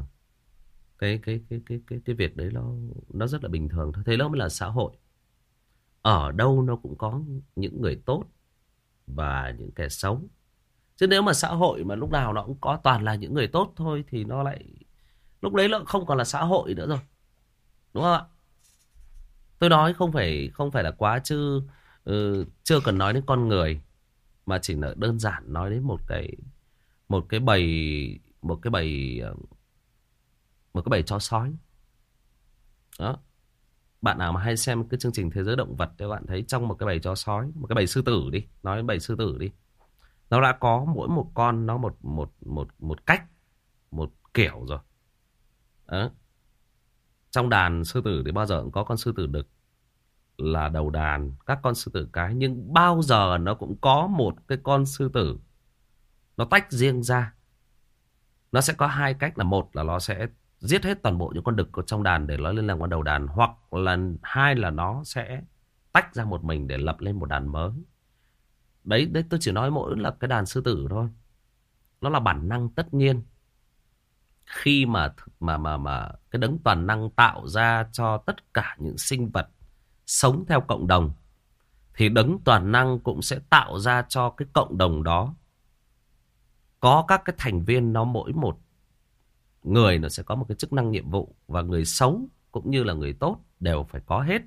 cái việc đấy nó rất là bình thường thôi. Thế đó mới là xã hội. Ở đâu nó cũng có những người tốt và những kẻ xấu. Chứ nếu mà xã hội mà lúc nào nó cũng có toàn là những người tốt thôi thì nó lại, lúc đấy nó không còn là xã hội nữa rồi, đúng không ạ? Tôi nói không phải là quá chứ chưa cần nói đến con người, mà chỉ là đơn giản nói đến một cái bầy một cái bầy một cái bầy chó sói. Đó. Bạn nào mà hay xem cái chương trình Thế giới động vật thì bạn thấy trong một cái bầy chó sói, một cái bầy sư tử đi, nói đến bầy sư tử đi, nó đã có mỗi một con nó một cách, một kiểu rồi. Đó. Trong đàn sư tử thì bao giờ cũng có con sư tử đực là đầu đàn, các con sư tử cái, nhưng bao giờ nó cũng có một cái con sư tử nó tách riêng ra. Nó sẽ có hai cách, là một là nó sẽ giết hết toàn bộ những con đực trong đàn để nó lên làm con đầu đàn, hoặc là hai là nó sẽ tách ra một mình để lập lên một đàn mới. Đấy tôi chỉ nói mỗi là cái đàn sư tử thôi. Nó là bản năng tất nhiên. Khi mà cái đấng toàn năng tạo ra cho tất cả những sinh vật sống theo cộng đồng, thì đấng toàn năng cũng sẽ tạo ra cho cái cộng đồng đó có các cái thành viên, nó mỗi một người nó sẽ có một cái chức năng nhiệm vụ, và người xấu cũng như là người tốt đều phải có hết.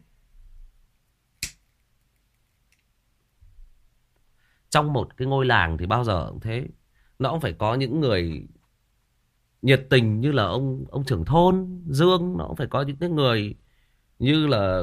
Trong một cái ngôi làng thì bao giờ cũng thế, nó cũng phải có những người nhiệt tình như là ông trưởng thôn Dương, nó cũng phải có những cái người như là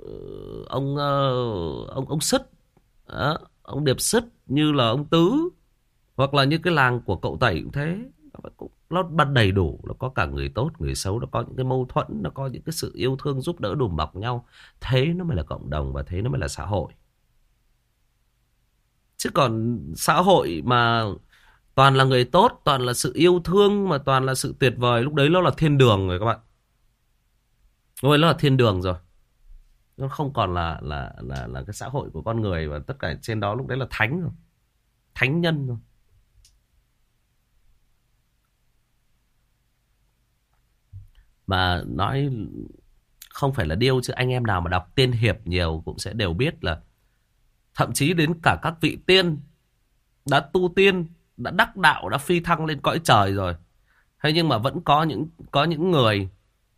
ông Sứt, ông Điệp Sứt, như là ông Tứ, hoặc là như cái làng của cậu Tẩy cũng thế. Nó bật đầy đủ, nó có cả người tốt người xấu, nó có những cái mâu thuẫn, nó có những cái sự yêu thương giúp đỡ đùm bọc nhau. Thế nó mới là cộng đồng, và thế nó mới là xã hội. Chứ còn xã hội mà toàn là người tốt, toàn là sự yêu thương, mà toàn là sự tuyệt vời, lúc đấy nó là thiên đường rồi các bạn. Lúc đấy nó là thiên đường rồi. Nó không còn là cái xã hội của con người, và tất cả trên đó lúc đấy là thánh rồi, thánh nhân rồi. Mà nói không phải là điêu, chứ anh em nào mà đọc tiên hiệp nhiều cũng sẽ đều biết là thậm chí đến cả các vị tiên đã tu tiên, đã đắc đạo, đã phi thăng lên cõi trời rồi. Thế nhưng mà vẫn có những người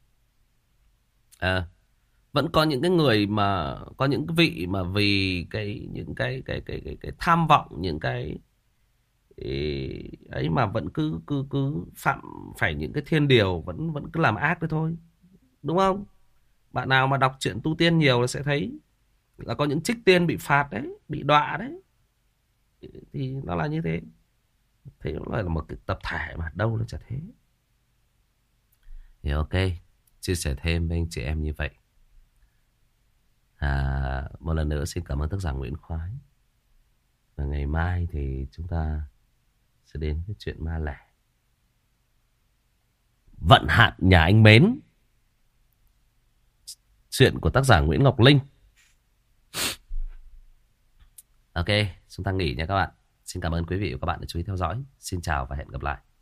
vẫn có những cái người mà có những cái vị mà vì những cái tham vọng, những cái ấy mà vẫn cứ phạm phải những cái thiên điều, vẫn cứ làm ác đấy thôi, đúng không? Bạn nào mà đọc truyện tu tiên nhiều là sẽ thấy là có những trích tiên bị phạt đấy, bị đọa đấy, thì nó là như thế. Thế nó là một cái tập thể mà đâu nó chả thế. Thì ok, chia sẻ thêm với anh chị em như vậy. Một lần nữa xin cảm ơn tác giả Nguyễn Khoái. Và ngày mai thì chúng ta sẽ đến với chuyện ma lẻ. Vận hạn nhà anh Mến. Chuyện của tác giả Nguyễn Ngọc Linh. Ok, chúng ta nghỉ nha các bạn. Xin cảm ơn quý vị và các bạn đã chú ý theo dõi. Xin chào và hẹn gặp lại.